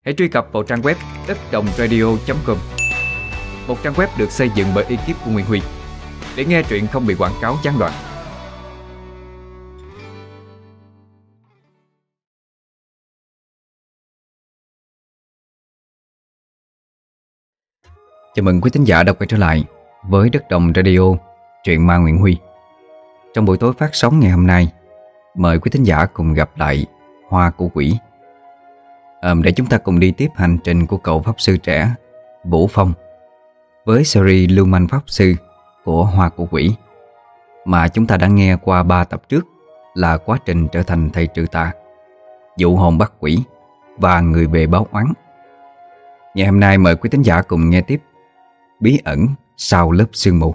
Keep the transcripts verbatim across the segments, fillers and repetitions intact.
Hãy truy cập vào trang web đất đồng radio chấm com, một trang web được xây dựng bởi ekip của Nguyễn Huy, để nghe truyện không bị quảng cáo gián đoạn. Chào mừng quý thính giả đã quay trở lại với Đất Đồng Radio, truyện ma Nguyễn Huy. Trong buổi tối phát sóng ngày hôm nay, mời quý thính giả cùng gặp lại Hoa của Quỷ, à, để chúng ta cùng đi tiếp hành trình của cậu pháp sư trẻ Vũ Phong với series Lưu Manh Pháp Sư của Hoa của Quỷ, mà chúng ta đã nghe qua ba tập trước là quá trình trở thành thầy trừ tà, dụ hồn bắt quỷ và người về báo oán. Ngày hôm nay mời quý thính giả cùng nghe tiếp Bí ẩn sau lớp sương mù.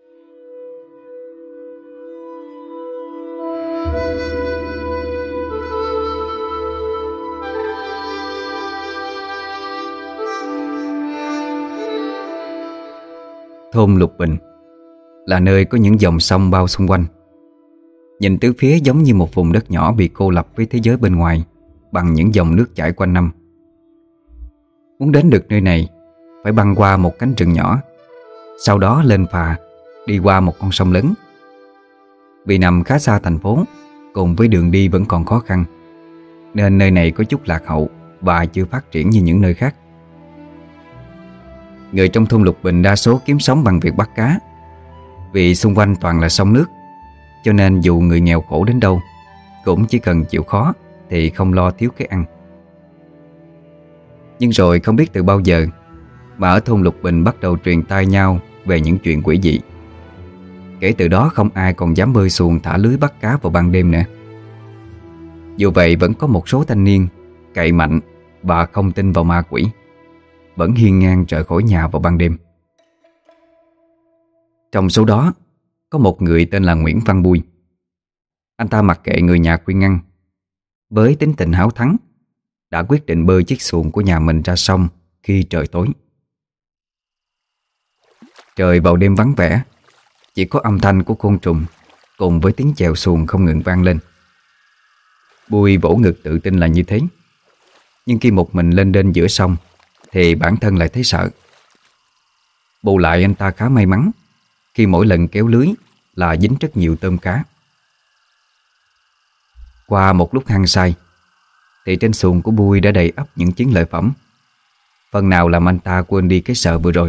Thôn Lục Bình là nơi có những dòng sông bao xung quanh. Nhìn tứ phía giống như một vùng đất nhỏ bị cô lập với thế giới bên ngoài bằng những dòng nước chảy quanh năm. Muốn đến được nơi này phải băng qua một cánh rừng nhỏ, sau đó lên phà đi qua một con sông lớn. Vì nằm khá xa thành phố, cùng với đường đi vẫn còn khó khăn, nên nơi này có chút lạc hậu và chưa phát triển như những nơi khác. Người trong thôn Lục Bình đa số kiếm sống bằng việc bắt cá. Vì xung quanh toàn là sông nước, cho nên dù người nghèo khổ đến đâu cũng chỉ cần chịu khó thì không lo thiếu cái ăn. Nhưng rồi không biết từ bao giờ mà ở thôn Lục Bình bắt đầu truyền tai nhau về những chuyện quỷ dị. Kể từ đó không ai còn dám bơi xuồng thả lưới bắt cá vào ban đêm nữa. Dù vậy vẫn có một số thanh niên cậy mạnh và không tin vào ma quỷ, vẫn hiên ngang rời khỏi nhà vào ban đêm. Trong số đó có một người tên là Nguyễn Văn Bui. Anh ta mặc kệ người nhà khuyên ngăn, với tính tình háo thắng đã quyết định bơi chiếc xuồng của nhà mình ra sông khi trời tối. Trời vào đêm vắng vẻ, chỉ có âm thanh của côn trùng cùng với tiếng chèo xuồng không ngừng vang lên. Bui vỗ ngực tự tin là như thế, nhưng khi một mình lên đến giữa sông thì bản thân lại thấy sợ. Bù lại anh ta khá may mắn khi mỗi lần kéo lưới là dính rất nhiều tôm cá. Qua một lúc hăng say thì trên xuồng của Bui đã đầy ắp những chiến lợi phẩm, phần nào làm anh ta quên đi cái sợ vừa rồi.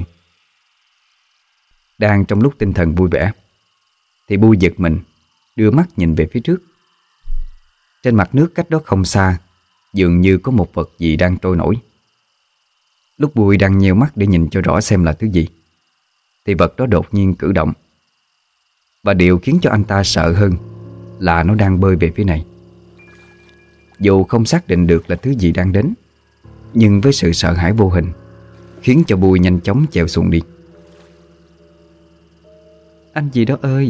Đang trong lúc tinh thần vui vẻ thì Bui giật mình, đưa mắt nhìn về phía trước. Trên mặt nước cách đó không xa dường như có một vật gì đang trôi nổi. Lúc Bui đang nheo mắt để nhìn cho rõ xem là thứ gì thì vật đó đột nhiên cử động. Và điều khiến cho anh ta sợ hơn là nó đang bơi về phía này. Dù không xác định được là thứ gì đang đến, nhưng với sự sợ hãi vô hình khiến cho Bui nhanh chóng chèo xuồng đi. Anh gì đó ơi!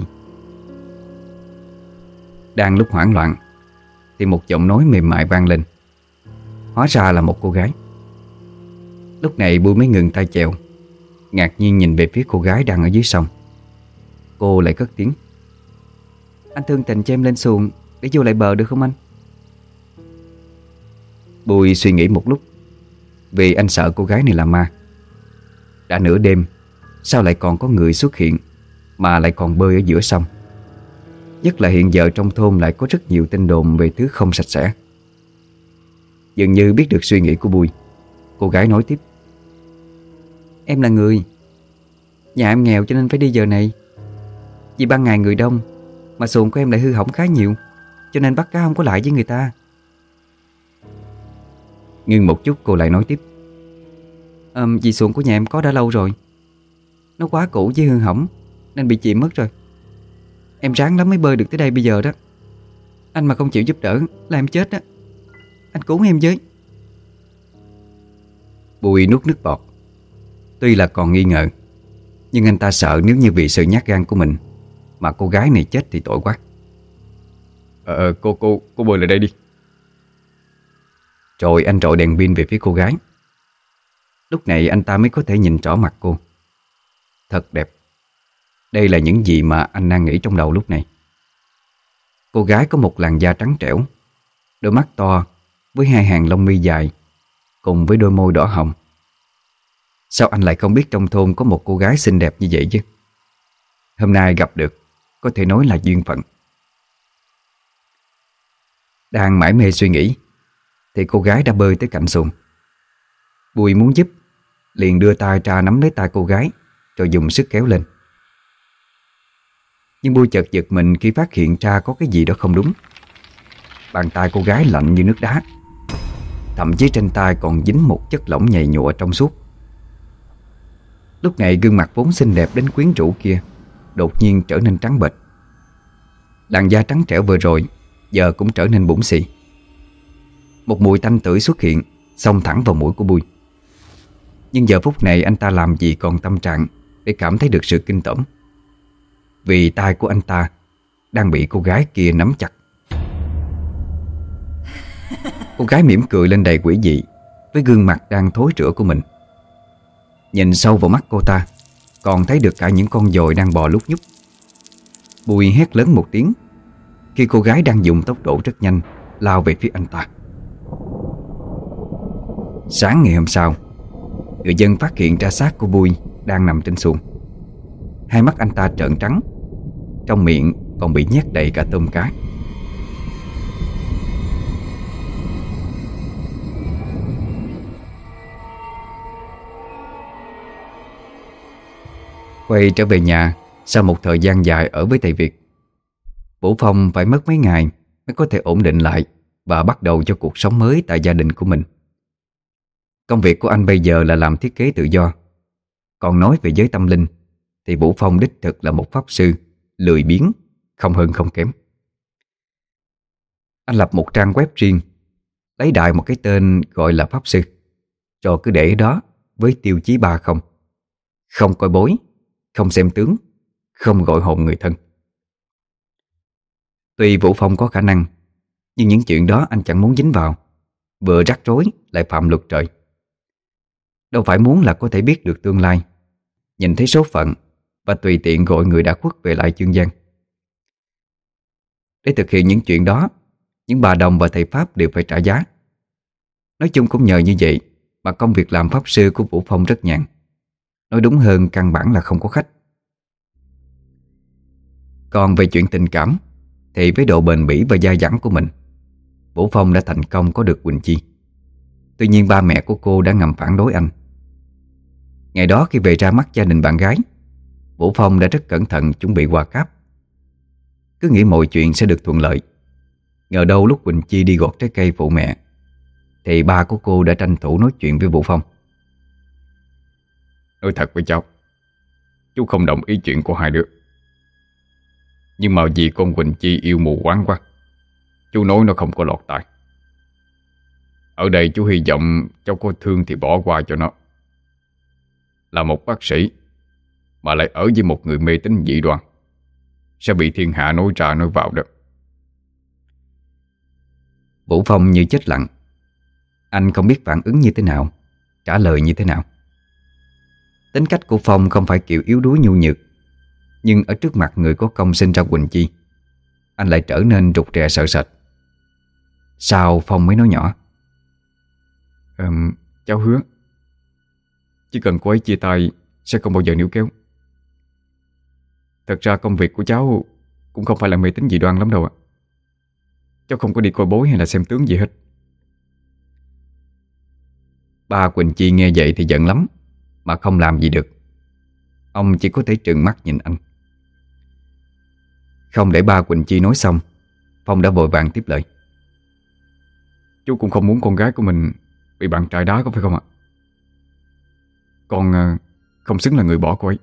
Đang lúc hoảng loạn thì một giọng nói mềm mại vang lên. Hóa ra là một cô gái. Lúc này Bui mới ngừng tay chèo, ngạc nhiên nhìn về phía cô gái đang ở dưới sông. Cô lại cất tiếng: Anh thương tình cho em lên xuồng để vô lại bờ được không anh? Bui suy nghĩ một lúc, vì anh sợ cô gái này là ma. Đã nửa đêm, sao lại còn có người xuất hiện mà lại còn bơi ở giữa sông? Nhất là hiện giờ trong thôn lại có rất nhiều tin đồn về thứ không sạch sẽ. Dường như biết được suy nghĩ của Bui, cô gái nói tiếp: Em là người, nhà em nghèo cho nên phải đi giờ này. Vì ban ngày người đông mà xuồng của em lại hư hỏng khá nhiều, cho nên bắt cá không có lại với người ta. Ngưng một chút cô lại nói tiếp: à, Vì xuồng của nhà em có đã lâu rồi, nó quá cũ với hư hỏng nên bị chìm mất rồi. Em ráng lắm mới bơi được tới đây bây giờ đó. Anh mà không chịu giúp đỡ là em chết đó. Anh cứu em với. Bùi nuốt nước bọt. Tuy là còn nghi ngờ, nhưng anh ta sợ nếu như vì sự nhát gan của mình mà cô gái này chết thì tội quá. Ờ cô cô cô bơi lại đây đi. Rồi anh rọi đèn pin về phía cô gái. Lúc này anh ta mới có thể nhìn rõ mặt cô. Thật đẹp. Đây là những gì mà anh đang nghĩ trong đầu lúc này. Cô gái có một làn da trắng trẻo, đôi mắt to với hai hàng lông mi dài, cùng với đôi môi đỏ hồng. Sao anh lại không biết trong thôn có một cô gái xinh đẹp như vậy chứ? Hôm nay gặp được, có thể nói là duyên phận. Đang mải mê suy nghĩ thì cô gái đã bơi tới cạnh xuồng. Bùi muốn giúp, liền đưa tay ra nắm lấy tay cô gái, rồi dùng sức kéo lên. Nhưng Bùi chợt giật mình khi phát hiện ra có cái gì đó không đúng. Bàn tay cô gái lạnh như nước đá, thậm chí trên tay còn dính một chất lỏng nhầy nhụa trong suốt. Lúc này gương mặt vốn xinh đẹp đến quyến rũ kia đột nhiên trở nên trắng bệch. Làn da trắng trẻo vừa rồi giờ cũng trở nên bủn xì. Một mùi tanh tưởi xuất hiện, xông thẳng vào mũi của Bùi. Nhưng giờ phút này anh ta làm gì còn tâm trạng để cảm thấy được sự kinh tởm, vì tay của anh ta đang bị cô gái kia nắm chặt. Cô gái mỉm cười lên đầy quỷ dị với gương mặt đang thối rữa của mình. Nhìn sâu vào mắt cô ta, còn thấy được cả những con dồi đang bò lúc nhúc. Bùi hét lớn một tiếng khi cô gái đang dùng tốc độ rất nhanh lao về phía anh ta. Sáng ngày hôm sau, người dân phát hiện ra xác của Bùi đang nằm trên xuồng. Hai mắt anh ta trợn trắng, trong miệng còn bị nhét đầy cả tôm cá. Quay trở về nhà sau một thời gian dài ở với thầy Việt, Vũ Phong phải mất mấy ngày mới có thể ổn định lại và bắt đầu cho cuộc sống mới tại gia đình của mình. Công việc của anh bây giờ là làm thiết kế tự do. Còn nói về giới tâm linh thì Vũ Phong đích thực là một pháp sư lười biếng, không hơn không kém. Anh lập một trang web riêng, lấy đại một cái tên gọi là pháp sư, rồi cứ để đó với tiêu chí ba không: không coi bói, không xem tướng, không gọi hồn người thân. Tuy Vũ Phong có khả năng, nhưng những chuyện đó anh chẳng muốn dính vào, vừa rắc rối lại phạm luật trời. Đâu phải muốn là có thể biết được tương lai, nhìn thấy số phận và tùy tiện gọi người đã khuất về lại dương gian. Để thực hiện những chuyện đó, những bà đồng và thầy Pháp đều phải trả giá. Nói chung cũng nhờ như vậy mà công việc làm pháp sư của Vũ Phong rất nhàn. Nói đúng hơn, căn bản là không có khách. Còn về chuyện tình cảm thì với độ bền bỉ và dai dẳng của mình, Vũ Phong đã thành công có được Quỳnh Chi. Tuy nhiên ba mẹ của cô đã ngầm phản đối anh. Ngày đó khi về ra mắt gia đình bạn gái, Vũ Phong đã rất cẩn thận chuẩn bị quà cáp, cứ nghĩ mọi chuyện sẽ được thuận lợi. Ngờ đâu lúc Quỳnh Chi đi gọt trái cây phụ mẹ thì ba của cô đã tranh thủ nói chuyện với Vũ Phong. Nói thật với cháu, chú không đồng ý chuyện của hai đứa. Nhưng mà vì con Quỳnh Chi yêu mù quáng quá, chú nói nó không có lọt tai. Ở đây chú hy vọng cháu có thương thì bỏ qua cho nó. Là một bác sĩ mà lại ở với một người mê tín dị đoan, sẽ bị thiên hạ nói ra nói vào đó. Vũ Phong như chết lặng. Anh không biết phản ứng như thế nào, trả lời như thế nào. Tính cách của Phong không phải kiểu yếu đuối nhu nhược, nhưng ở trước mặt người có công sinh ra Quỳnh Chi, anh lại trở nên rụt rè sợ sệt. Sao Phong mới nói nhỏ: um, Cháu hứa chỉ cần cô ấy chia tay sẽ không bao giờ níu kéo. Thật ra công việc của cháu cũng không phải là mê tín dị đoan lắm đâu ạ. Cháu không có đi coi bói hay là xem tướng gì hết. Ba Quỳnh Chi nghe vậy thì giận lắm, mà không làm gì được. Ông chỉ có thể trừng mắt nhìn anh. Không để ba Quỳnh Chi nói xong, Phong đã vội vàng tiếp lời: Chú cũng không muốn con gái của mình bị bạn trai đá, có phải không ạ? Con không xứng là người bỏ cô ấy.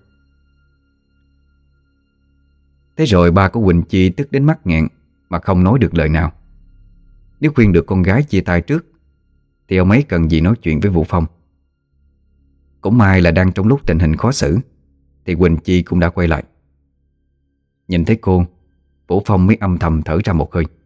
Thế rồi ba của Quỳnh Chi tức đến mắt nghẹn mà không nói được lời nào. Nếu khuyên được con gái chia tay trước thì ông ấy cần gì nói chuyện với Vũ Phong. Cũng may là đang trong lúc tình hình khó xử thì Quỳnh Chi cũng đã quay lại. Nhìn thấy cô, Vũ Phong mới âm thầm thở ra một hơi.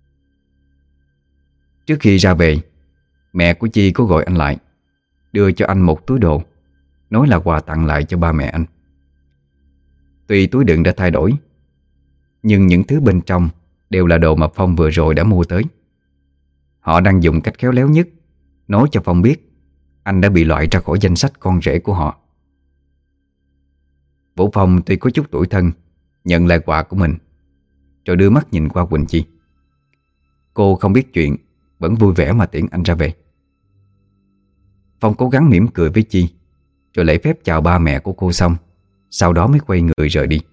Trước khi ra về, mẹ của Chi có gọi anh lại, đưa cho anh một túi đồ, nói là quà tặng lại cho ba mẹ anh. Tuy túi đựng đã thay đổi, nhưng những thứ bên trong đều là đồ mà Phong vừa rồi đã mua tới. Họ đang dùng cách khéo léo nhất nói cho Phong biết anh đã bị loại ra khỏi danh sách con rể của họ. Vũ Phong tuy có chút tủi thân, nhận lại quà của mình, rồi đưa mắt nhìn qua Quỳnh Chi. Cô không biết chuyện, vẫn vui vẻ mà tiễn anh ra về. Phong cố gắng mỉm cười với Chi, rồi lễ phép chào ba mẹ của cô xong, sau đó mới quay người rời đi.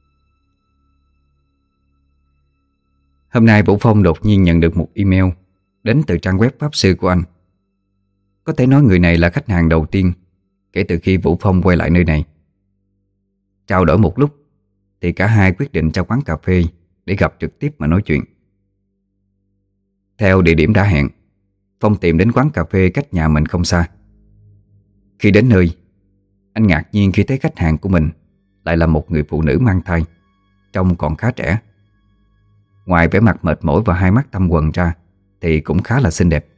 Hôm nay Vũ Phong đột nhiên nhận được một email đến từ trang web pháp sư của anh. Có thể nói người này là khách hàng đầu tiên kể từ khi Vũ Phong quay lại nơi này. Trao đổi một lúc thì cả hai quyết định ra quán cà phê để gặp trực tiếp mà nói chuyện. Theo địa điểm đã hẹn, Phong tìm đến quán cà phê cách nhà mình không xa. Khi đến nơi, anh ngạc nhiên khi thấy khách hàng của mình lại là một người phụ nữ mang thai, trông còn khá trẻ. Ngoài vẻ mặt mệt mỏi và hai mắt thâm quầng ra thì cũng khá là xinh đẹp.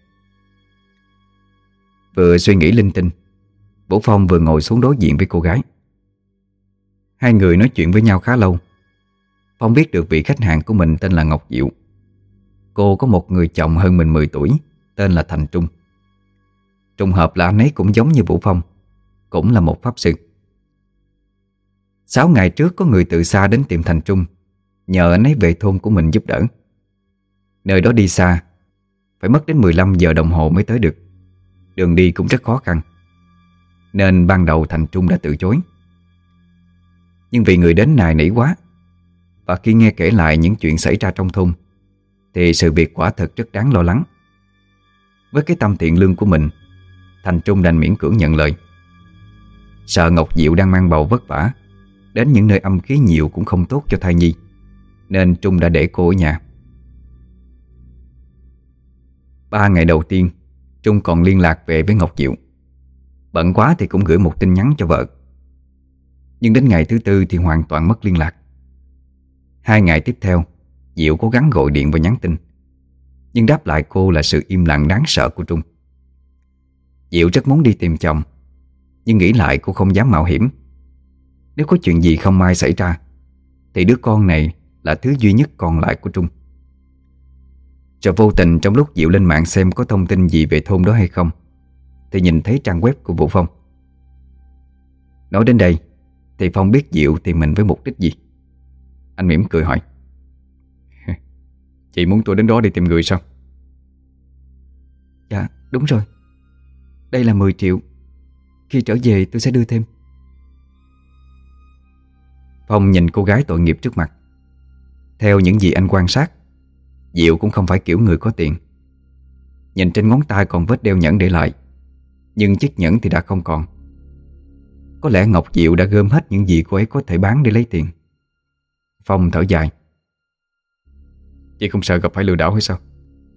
Vừa suy nghĩ linh tinh, Vũ Phong vừa ngồi xuống đối diện với cô gái. Hai người nói chuyện với nhau khá lâu. Phong biết được vị khách hàng của mình tên là Ngọc Diệu. Cô có một người chồng hơn mình mười tuổi, tên là Thành Trung. Trùng hợp là anh ấy cũng giống như Vũ Phong, cũng là một pháp sư. Sáu ngày trước có người từ xa đến tìm Thành Trung, nhờ anh ấy về thôn của mình giúp đỡ. Nơi đó đi xa, phải mất đến mười lăm giờ đồng hồ mới tới được. Đường đi cũng rất khó khăn, nên ban đầu Thành Trung đã từ chối. Nhưng vì người đến nài nỉ quá, và khi nghe kể lại những chuyện xảy ra trong thôn, thì sự việc quả thật rất đáng lo lắng. Với cái tâm thiện lương của mình, Thành Trung đành miễn cưỡng nhận lời. Sợ Ngọc Diệu đang mang bầu vất vả, đến những nơi âm khí nhiều cũng không tốt cho thai nhi, nên Trung đã để cô ở nhà. Ba ngày đầu tiên, Trung còn liên lạc về với Ngọc Diệu. Bận quá thì cũng gửi một tin nhắn cho vợ. Nhưng đến ngày thứ tư thì hoàn toàn mất liên lạc. Hai ngày tiếp theo, Diệu cố gắng gọi điện và nhắn tin, nhưng đáp lại cô là sự im lặng đáng sợ của Trung. Diệu rất muốn đi tìm chồng, nhưng nghĩ lại cô không dám mạo hiểm. Nếu có chuyện gì không may xảy ra thì đứa con này là thứ duy nhất còn lại của Trung. Rồi vô tình trong lúc Diệu lên mạng xem có thông tin gì về thôn đó hay không, thì nhìn thấy trang web của Vũ Phong. Nói đến đây thì Phong biết Diệu tìm mình với mục đích gì. Anh mỉm cười hỏi: "Chị muốn tôi đến đó đi tìm người sao?" "Dạ đúng rồi. Đây là mười triệu. Khi trở về tôi sẽ đưa thêm." Phong nhìn cô gái tội nghiệp trước mặt. Theo những gì anh quan sát, Diệu cũng không phải kiểu người có tiền. Nhìn trên ngón tay còn vết đeo nhẫn để lại, nhưng chiếc nhẫn thì đã không còn. Có lẽ Ngọc Diệu đã gom hết những gì cô ấy có thể bán để lấy tiền. Phong thở dài: "Chị không sợ gặp phải lừa đảo hay sao?"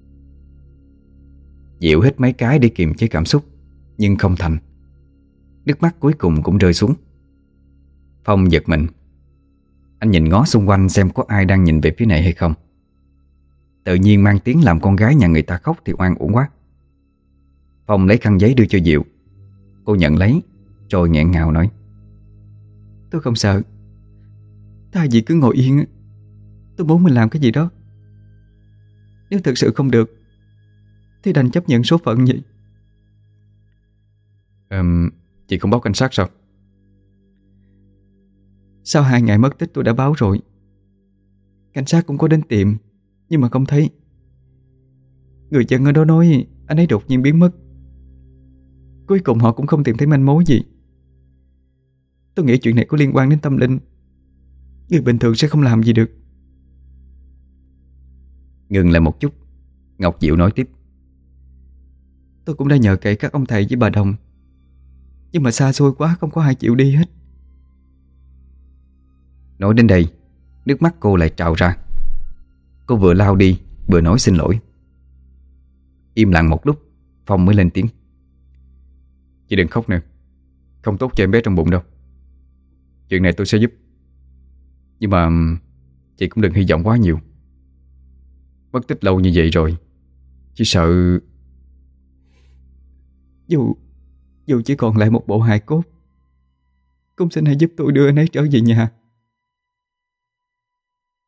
Diệu hít mấy cái để kiềm chế cảm xúc, nhưng không thành. Nước mắt cuối cùng cũng rơi xuống. Phong giật mình. Anh nhìn ngó xung quanh xem có ai đang nhìn về phía này hay không. Tự nhiên mang tiếng làm con gái nhà người ta khóc thì oan uổng quá. Phong lấy khăn giấy đưa cho Diệu. Cô nhận lấy rồi nghẹn ngào nói: "Tôi không sợ. Thay vì cứ ngồi yên, tôi muốn mình làm cái gì đó. Nếu thực sự không được thì đành chấp nhận số phận vậy." um, Chị không báo cảnh sát sao? Sau hai ngày mất tích tôi đã báo rồi. Cảnh sát cũng có đến tìm, nhưng mà không thấy. Người dân ở đó nói anh ấy đột nhiên biến mất. Cuối cùng họ cũng không tìm thấy manh mối gì. Tôi nghĩ chuyện này có liên quan đến tâm linh. Người bình thường sẽ không làm gì được. Ngừng lại một chút, Ngọc Diệu nói tiếp: "Tôi cũng đã nhờ cậy các ông thầy với bà Đồng, nhưng mà xa xôi quá không có ai chịu đi hết." Nói đến đây, nước mắt cô lại trào ra. Cô vừa lau đi vừa nói xin lỗi. Im lặng một lúc, Phong mới lên tiếng: "Chị đừng khóc nữa. Không tốt cho em bé trong bụng đâu. Chuyện này tôi sẽ giúp. Nhưng mà chị cũng đừng hy vọng quá nhiều. Mất tích lâu như vậy rồi, chỉ sợ..." Dù Dù chỉ còn lại một bộ hài cốt, cũng xin hãy giúp tôi đưa anh ấy trở về nhà."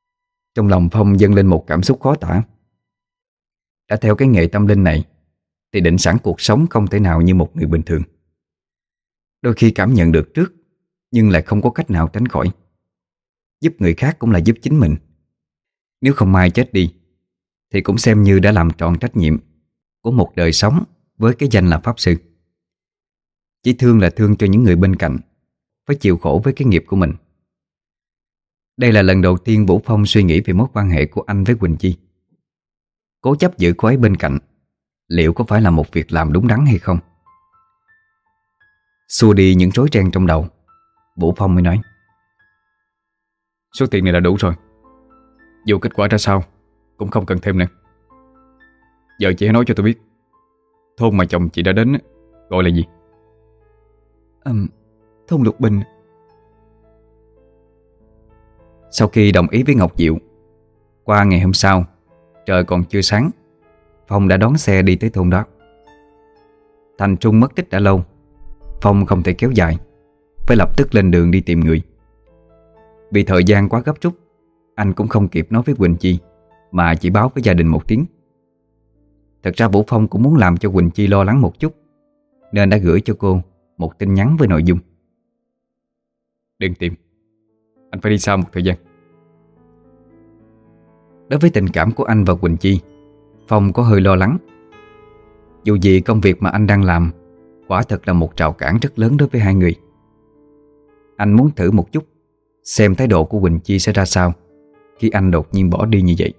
Trong lòng Phong dâng lên một cảm xúc khó tả. Đã theo cái nghề tâm linh này, thì định sẵn cuộc sống không thể nào như một người bình thường. Đôi khi cảm nhận được trước nhưng lại không có cách nào tránh khỏi. Giúp người khác cũng là giúp chính mình. Nếu không may chết đi thì cũng xem như đã làm tròn trách nhiệm của một đời sống với cái danh là pháp sư. Chỉ thương là thương cho những người bên cạnh phải chịu khổ với cái nghiệp của mình. Đây là lần đầu tiên Vũ Phong suy nghĩ về mối quan hệ của anh với Quỳnh Chi. Cố chấp giữ cô ấy bên cạnh liệu có phải là một việc làm đúng đắn hay không? Xua đi những rối ren trong đầu, Vũ Phong mới nói: Số tiền này là đủ rồi. Dù kết quả ra sao cũng không cần thêm nữa. Giờ chị hãy nói cho tôi biết, thôn mà chồng chị đã đến gọi là gì? à, Thôn Lục Bình. Sau khi đồng ý với Ngọc Diệu, qua ngày hôm sau, trời còn chưa sáng, Phong đã đón xe đi tới thôn đó. Thành Trung mất tích đã lâu, Phong không thể kéo dài, phải lập tức lên đường đi tìm người. Vì thời gian quá gấp rút, anh cũng không kịp nói với Quỳnh Chi mà chỉ báo với gia đình một tiếng. Thật ra Vũ Phong cũng muốn làm cho Quỳnh Chi lo lắng một chút, nên đã gửi cho cô một tin nhắn với nội dung: Đừng tìm, anh phải đi xa một thời gian. Đối với tình cảm của anh và Quỳnh Chi, Phong có hơi lo lắng. Dù gì công việc mà anh đang làm quả thật là một rào cản rất lớn đối với hai người. Anh muốn thử một chút xem thái độ của Quỳnh Chi sẽ ra sao khi anh đột nhiên bỏ đi như vậy.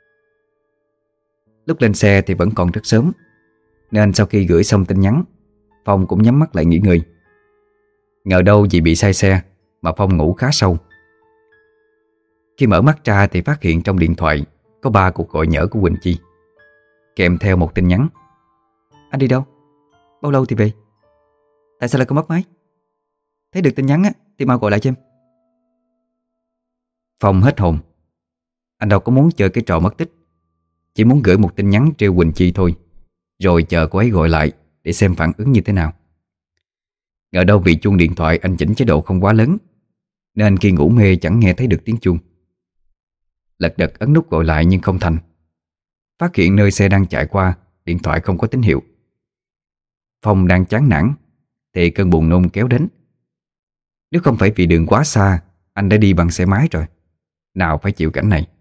Lúc lên xe thì vẫn còn rất sớm, nên sau khi gửi xong tin nhắn, Phong cũng nhắm mắt lại nghỉ ngơi. Ngờ đâu vì bị say xe mà Phong ngủ khá sâu. Khi mở mắt ra thì phát hiện trong điện thoại có ba cuộc gọi nhỡ của Quỳnh Chi, kèm theo một tin nhắn: Anh đi đâu? Bao lâu thì về? Tại sao lại có mất máy? Thấy được tin nhắn á thì mau gọi lại cho em. Phong hết hồn. Anh đâu có muốn chơi cái trò mất tích, chỉ muốn gửi một tin nhắn trêu Quỳnh Chi thôi, rồi chờ cô ấy gọi lại để xem phản ứng như thế nào. Ngờ đâu vì chuông điện thoại anh chỉnh chế độ không quá lớn, nên khi ngủ mê chẳng nghe thấy được tiếng chuông. Lật đật ấn nút gọi lại nhưng không thành. Phát hiện nơi xe đang chạy qua, điện thoại không có tín hiệu. Phong đang chán nản thì cơn buồn nôn kéo đến. Nếu không phải vì đường quá xa, anh đã đi bằng xe máy rồi, nào phải chịu cảnh này.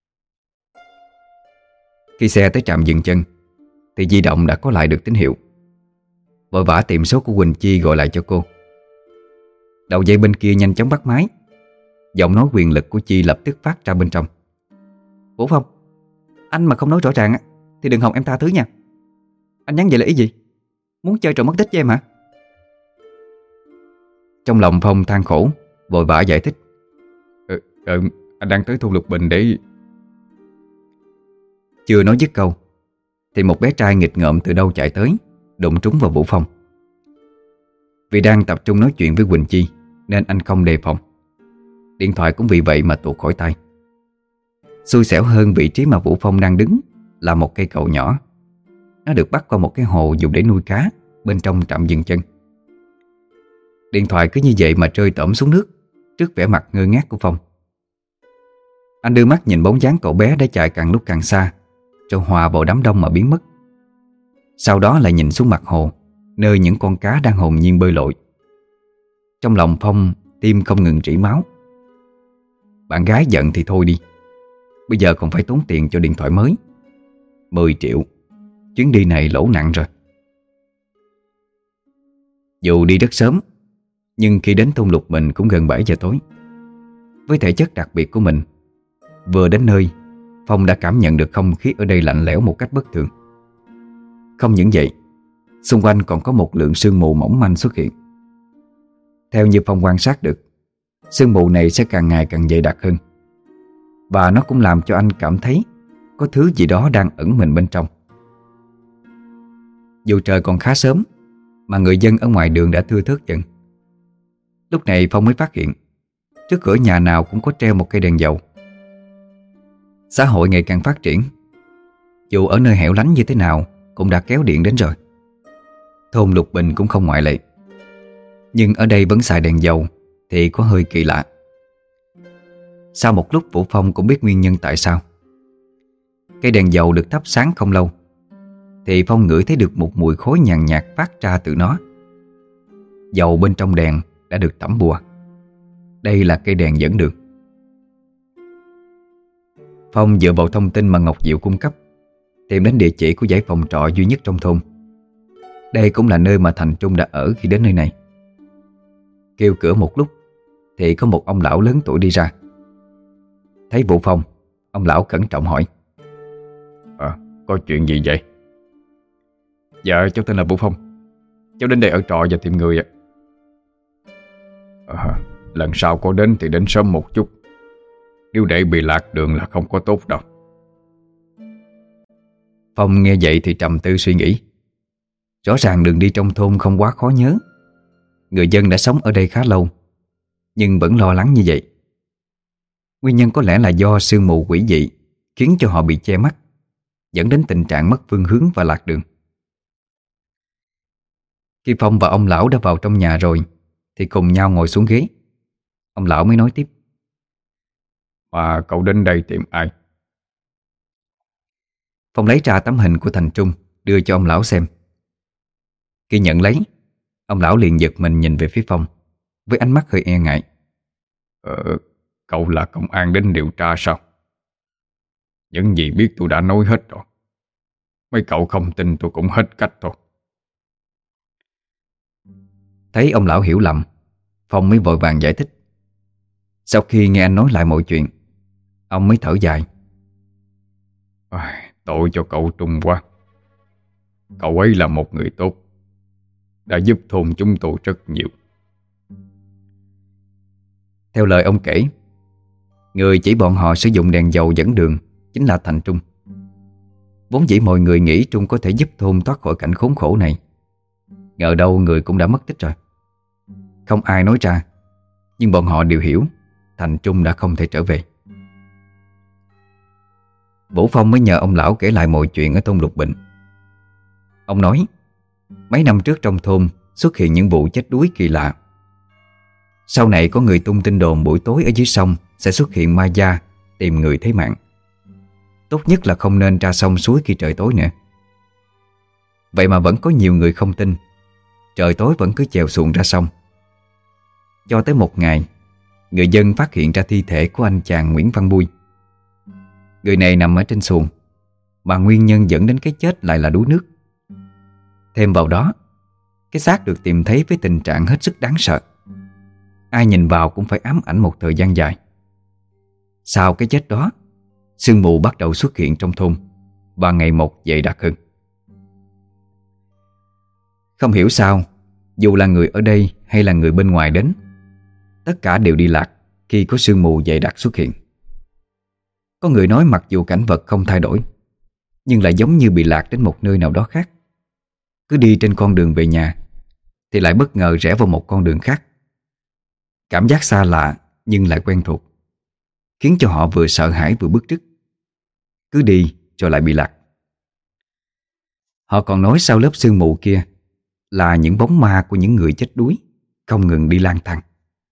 Khi xe tới trạm dừng chân thì di động đã có lại được tín hiệu. Vội vã tìm số của Quỳnh Chi gọi lại cho cô. Đầu dây bên kia nhanh chóng bắt máy. Giọng nói quyền lực của Chi lập tức phát ra bên trong: Vũ Phong, anh mà không nói rõ ràng á thì đừng hòng em tha thứ nha. Anh nhắn vậy là ý gì? Muốn chơi trò mất tích với em hả? Trong lòng Phong than khổ, vội vã giải thích: ừ, ừ, Anh đang tới thôn Lục Bình để... Chưa nói dứt câu thì một bé trai nghịch ngợm từ đâu chạy tới, đụng trúng vào Vũ Phong. Vì đang tập trung nói chuyện với Quỳnh Chi nên anh không đề phòng. Điện thoại cũng vì vậy mà tuột khỏi tay. Xui xẻo hơn, vị trí mà Vũ Phong đang đứng là một cây cầu nhỏ. Nó được bắt qua một cái hồ dùng để nuôi cá bên trong trạm dừng chân. Điện thoại cứ như vậy mà rơi tỏm xuống nước trước vẻ mặt ngơ ngác của Phong. Anh đưa mắt nhìn bóng dáng cậu bé đã chạy càng lúc càng xa, rồi hòa vào đám đông mà biến mất. Sau đó lại nhìn xuống mặt hồ, nơi những con cá đang hồn nhiên bơi lội. Trong lòng Phong tim không ngừng rỉ máu. Bạn gái giận thì thôi đi, bây giờ còn phải tốn tiền cho điện thoại mới. Mười triệu, chuyến đi này lỗ nặng rồi. Dù đi rất sớm, nhưng khi đến thôn Lục Bình cũng gần bảy giờ tối. Với thể chất đặc biệt của mình, vừa đến nơi, Phong đã cảm nhận được không khí ở đây lạnh lẽo một cách bất thường. Không những vậy, xung quanh còn có một lượng sương mù mỏng manh xuất hiện. Theo như Phong quan sát được, sương mù này sẽ càng ngày càng dày đặc hơn, và nó cũng làm cho anh cảm thấy có thứ gì đó đang ẩn mình bên trong. Dù trời còn khá sớm mà người dân ở ngoài đường đã thưa thớt dần. Lúc này Phong mới phát hiện trước cửa nhà nào cũng có treo một cây đèn dầu. Xã hội ngày càng phát triển, dù ở nơi hẻo lánh như thế nào cũng đã kéo điện đến rồi. Thôn Lục Bình cũng không ngoại lệ. Nhưng ở đây vẫn xài đèn dầu thì có hơi kỳ lạ. Sau một lúc Vũ Phong cũng biết nguyên nhân tại sao. Cây đèn dầu được thắp sáng không lâu thì Phong ngửi thấy được một mùi khói nhàn nhạt phát ra từ nó. Dầu bên trong đèn đã được tẩm bùa. Đây là cây đèn dẫn đường. Phong dựa vào thông tin mà Ngọc Diệu cung cấp, tìm đến địa chỉ của dãy phòng trọ duy nhất trong thôn. Đây cũng là nơi mà Thành Trung đã ở khi đến nơi này. Kêu cửa một lúc thì có một ông lão lớn tuổi đi ra. Thấy Vũ Phong, ông lão cẩn trọng hỏi: À, có chuyện gì vậy? Dạ, cháu tên là Vũ Phong. Cháu đến đây ở trọ và tìm người ạ. À, lần sau có đến thì đến sớm một chút. Nếu để bị lạc đường là không có tốt đâu. Phong nghe vậy thì trầm tư suy nghĩ. Rõ ràng đường đi trong thôn không quá khó nhớ. Người dân đã sống ở đây khá lâu, nhưng vẫn lo lắng như vậy. Nguyên nhân có lẽ là do sương mù quỷ dị khiến cho họ bị che mắt, dẫn đến tình trạng mất phương hướng và lạc đường. Khi Phong và ông lão đã vào trong nhà rồi thì cùng nhau ngồi xuống ghế. Ông lão mới nói tiếp: Mà cậu đến đây tìm ai? Phong lấy ra tấm hình của Thành Trung đưa cho ông lão xem. Khi nhận lấy, ông lão liền giật mình nhìn về phía Phong với ánh mắt hơi e ngại. Ờ, cậu là công an đến điều tra sao? Những gì biết tôi đã nói hết rồi. Mấy cậu không tin tôi cũng hết cách thôi. Thấy ông lão hiểu lầm, Phong mới vội vàng giải thích. Sau khi nghe anh nói lại mọi chuyện, ông mới thở dài. À, tội cho cậu Trung quá. Cậu ấy là một người tốt, đã giúp thôn chúng tôi rất nhiều. Theo lời ông kể, người chỉ bọn họ sử dụng đèn dầu dẫn đường chính là Thành Trung. Vốn dĩ mọi người nghĩ Trung có thể giúp thôn thoát khỏi cảnh khốn khổ này. Ngờ đâu người cũng đã mất tích rồi. Không ai nói ra, nhưng bọn họ đều hiểu Thành Trung đã không thể trở về. Vũ Phong mới nhờ ông lão kể lại mọi chuyện ở thôn Lục Bình. Ông nói mấy năm trước trong thôn xuất hiện những vụ chết đuối kỳ lạ. Sau này có người tung tin đồn buổi tối ở dưới sông sẽ xuất hiện ma da tìm người thế mạng. Tốt nhất là không nên ra sông suối khi trời tối nữa. Vậy mà vẫn có nhiều người không tin. Trời tối vẫn cứ chèo xuồng ra sông. Cho tới một ngày, người dân phát hiện ra thi thể của anh chàng Nguyễn Văn Bui. Người này nằm ở trên xuồng, mà nguyên nhân dẫn đến cái chết lại là đuối nước. Thêm vào đó, cái xác được tìm thấy với tình trạng hết sức đáng sợ. Ai nhìn vào cũng phải ám ảnh một thời gian dài. Sau cái chết đó, sương mù bắt đầu xuất hiện trong thôn và ngày một dày đặc hơn. Không hiểu sao, dù là người ở đây hay là người bên ngoài đến, tất cả đều đi lạc khi có sương mù dày đặc xuất hiện. Có người nói mặc dù cảnh vật không thay đổi, nhưng lại giống như bị lạc đến một nơi nào đó khác. Cứ đi trên con đường về nhà thì lại bất ngờ rẽ vào một con đường khác. Cảm giác xa lạ nhưng lại quen thuộc, khiến cho họ vừa sợ hãi vừa bức rứt. Cứ đi rồi lại bị lạc. Họ còn nói sau lớp sương mù kia là những bóng ma của những người chết đuối không ngừng đi lang thang.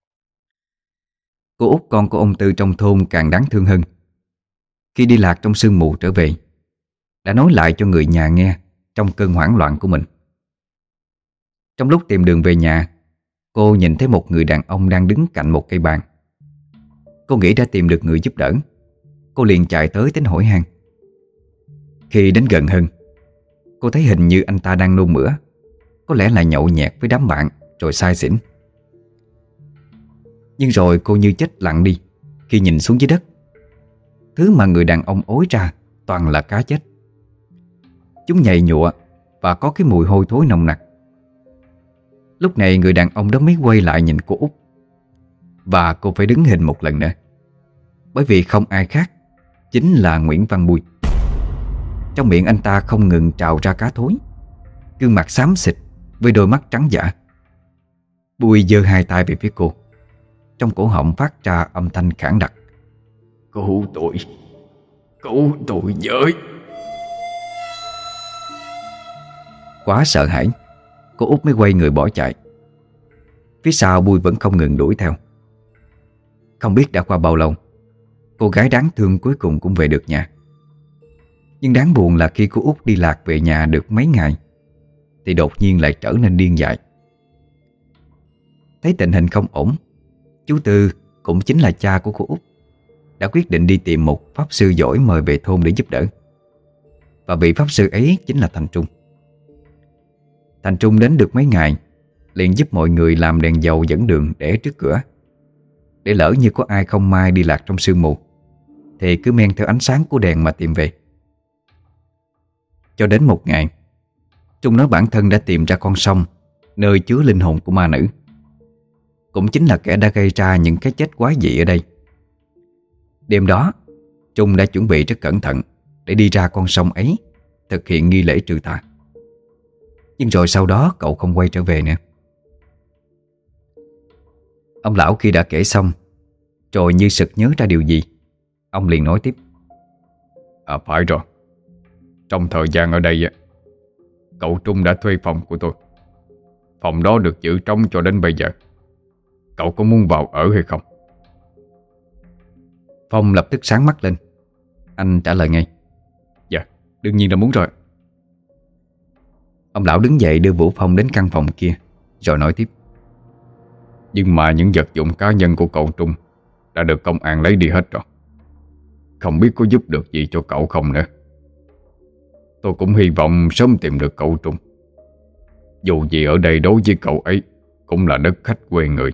Cô út con của ông Tư trong thôn càng đáng thương hơn. Khi đi lạc trong sương mù trở về, đã nói lại cho người nhà nghe trong cơn hoảng loạn của mình. Trong lúc tìm đường về nhà, cô nhìn thấy một người đàn ông đang đứng cạnh một cây bàn. Cô nghĩ đã tìm được người giúp đỡ. Cô liền chạy tới tính hỏi han. Khi đến gần hơn, cô thấy hình như anh ta đang nôn mửa. Có lẽ là nhậu nhẹt với đám bạn rồi say xỉn. Nhưng rồi cô như chết lặng đi khi nhìn xuống dưới đất. Thứ mà người đàn ông ối ra toàn là cá chết. Chúng nhầy nhụa và có cái mùi hôi thối nồng nặc. Lúc này người đàn ông đó mới quay lại nhìn cô út. Và cô phải đứng hình một lần nữa, bởi vì không ai khác chính là Nguyễn Văn Bui. Trong miệng anh ta không ngừng trào ra cá thối, gương mặt xám xịt với đôi mắt trắng dã. Bui giơ hai tay về phía cô, trong cổ họng phát ra âm thanh khản đặc. Cứu tôi, cứu tôi với. Quá sợ hãi, cô út mới quay người bỏ chạy. Phía sau Bui vẫn không ngừng đuổi theo. Không biết đã qua bao lâu, cô gái đáng thương cuối cùng cũng về được nhà. Nhưng đáng buồn là khi cô Út đi lạc về nhà được mấy ngày thì đột nhiên lại trở nên điên dại. Thấy tình hình không ổn, chú Tư, cũng chính là cha của cô Út, đã quyết định đi tìm một pháp sư giỏi mời về thôn để giúp đỡ. Và vị pháp sư ấy chính là Thành Trung. Thành Trung đến được mấy ngày liền giúp mọi người làm đèn dầu dẫn đường để trước cửa, để lỡ như có ai không may đi lạc trong sương mù thì cứ men theo ánh sáng của đèn mà tìm về. Cho đến một ngày, Trung nói bản thân đã tìm ra con sông nơi chứa linh hồn của ma nữ, cũng chính là kẻ đã gây ra những cái chết quái dị ở đây. Đêm đó, Trung đã chuẩn bị rất cẩn thận để đi ra con sông ấy thực hiện nghi lễ trừ tà. Nhưng rồi sau đó cậu không quay trở về nữa. Ông lão khi đã kể xong, rồi như sực nhớ ra điều gì, ông liền nói tiếp. À phải rồi, trong thời gian ở đây cậu Trung đã thuê phòng của tôi. Phòng đó được giữ trống cho đến bây giờ. Cậu có muốn vào ở hay không? Phong lập tức sáng mắt lên. Anh trả lời ngay. Dạ, đương nhiên là muốn rồi. Ông lão đứng dậy đưa Vũ Phong đến căn phòng kia, rồi nói tiếp. Nhưng mà những vật dụng cá nhân của cậu Trung đã được công an lấy đi hết rồi. Không biết có giúp được gì cho cậu không nữa. Tôi cũng hy vọng sớm tìm được cậu Trung. Dù gì ở đây đối với cậu ấy cũng là đất khách quê người.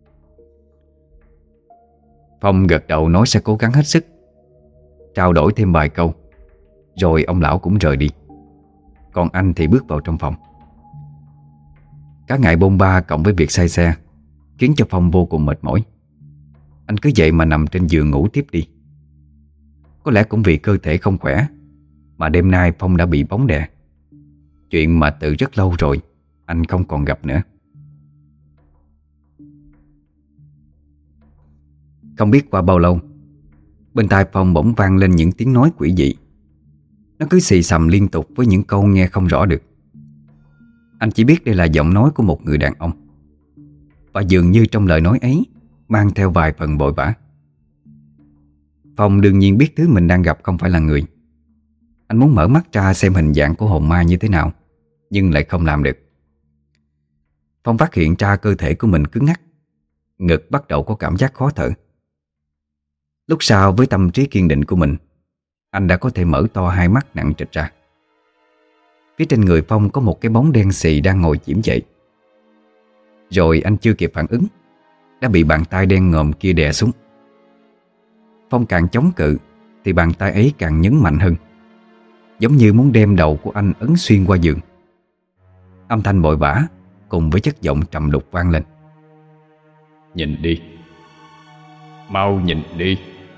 Phong gật đầu nói sẽ cố gắng hết sức. Trao đổi thêm vài câu, rồi ông lão cũng rời đi. Còn anh thì bước vào trong phòng. Cả ngày bôn ba cộng với việc say xe khiến cho Phong vô cùng mệt mỏi. Anh cứ vậy mà nằm trên giường ngủ tiếp đi. Có lẽ cũng vì cơ thể không khỏe mà đêm nay Phong đã bị bóng đè, chuyện mà từ rất lâu rồi anh không còn gặp nữa. Không biết qua bao lâu, bên tai Phong bỗng vang lên những tiếng nói quỷ dị. Nó cứ xì xầm liên tục với những câu nghe không rõ được. Anh chỉ biết đây là giọng nói của một người đàn ông, và dường như trong lời nói ấy mang theo vài phần vội vã. Phong đương nhiên biết thứ mình đang gặp không phải là người. Anh muốn mở mắt ra xem hình dạng của hồn ma như thế nào, nhưng lại không làm được. Phong phát hiện ra cơ thể của mình cứng ngắc, ngực bắt đầu có cảm giác khó thở. Lúc sau với tâm trí kiên định của mình, anh đã có thể mở to hai mắt nặng trịch ra. Phía trên người Phong có một cái bóng đen xì đang ngồi chiếm dậy. Rồi anh chưa kịp phản ứng, đã bị bàn tay đen ngòm kia đè xuống. Phong càng chống cự thì bàn tay ấy càng nhấn mạnh hơn, giống như muốn đem đầu của anh ấn xuyên qua giường. Âm thanh vội vã cùng với chất giọng trầm đục vang lên. Nhìn đi, mau nhìn đi.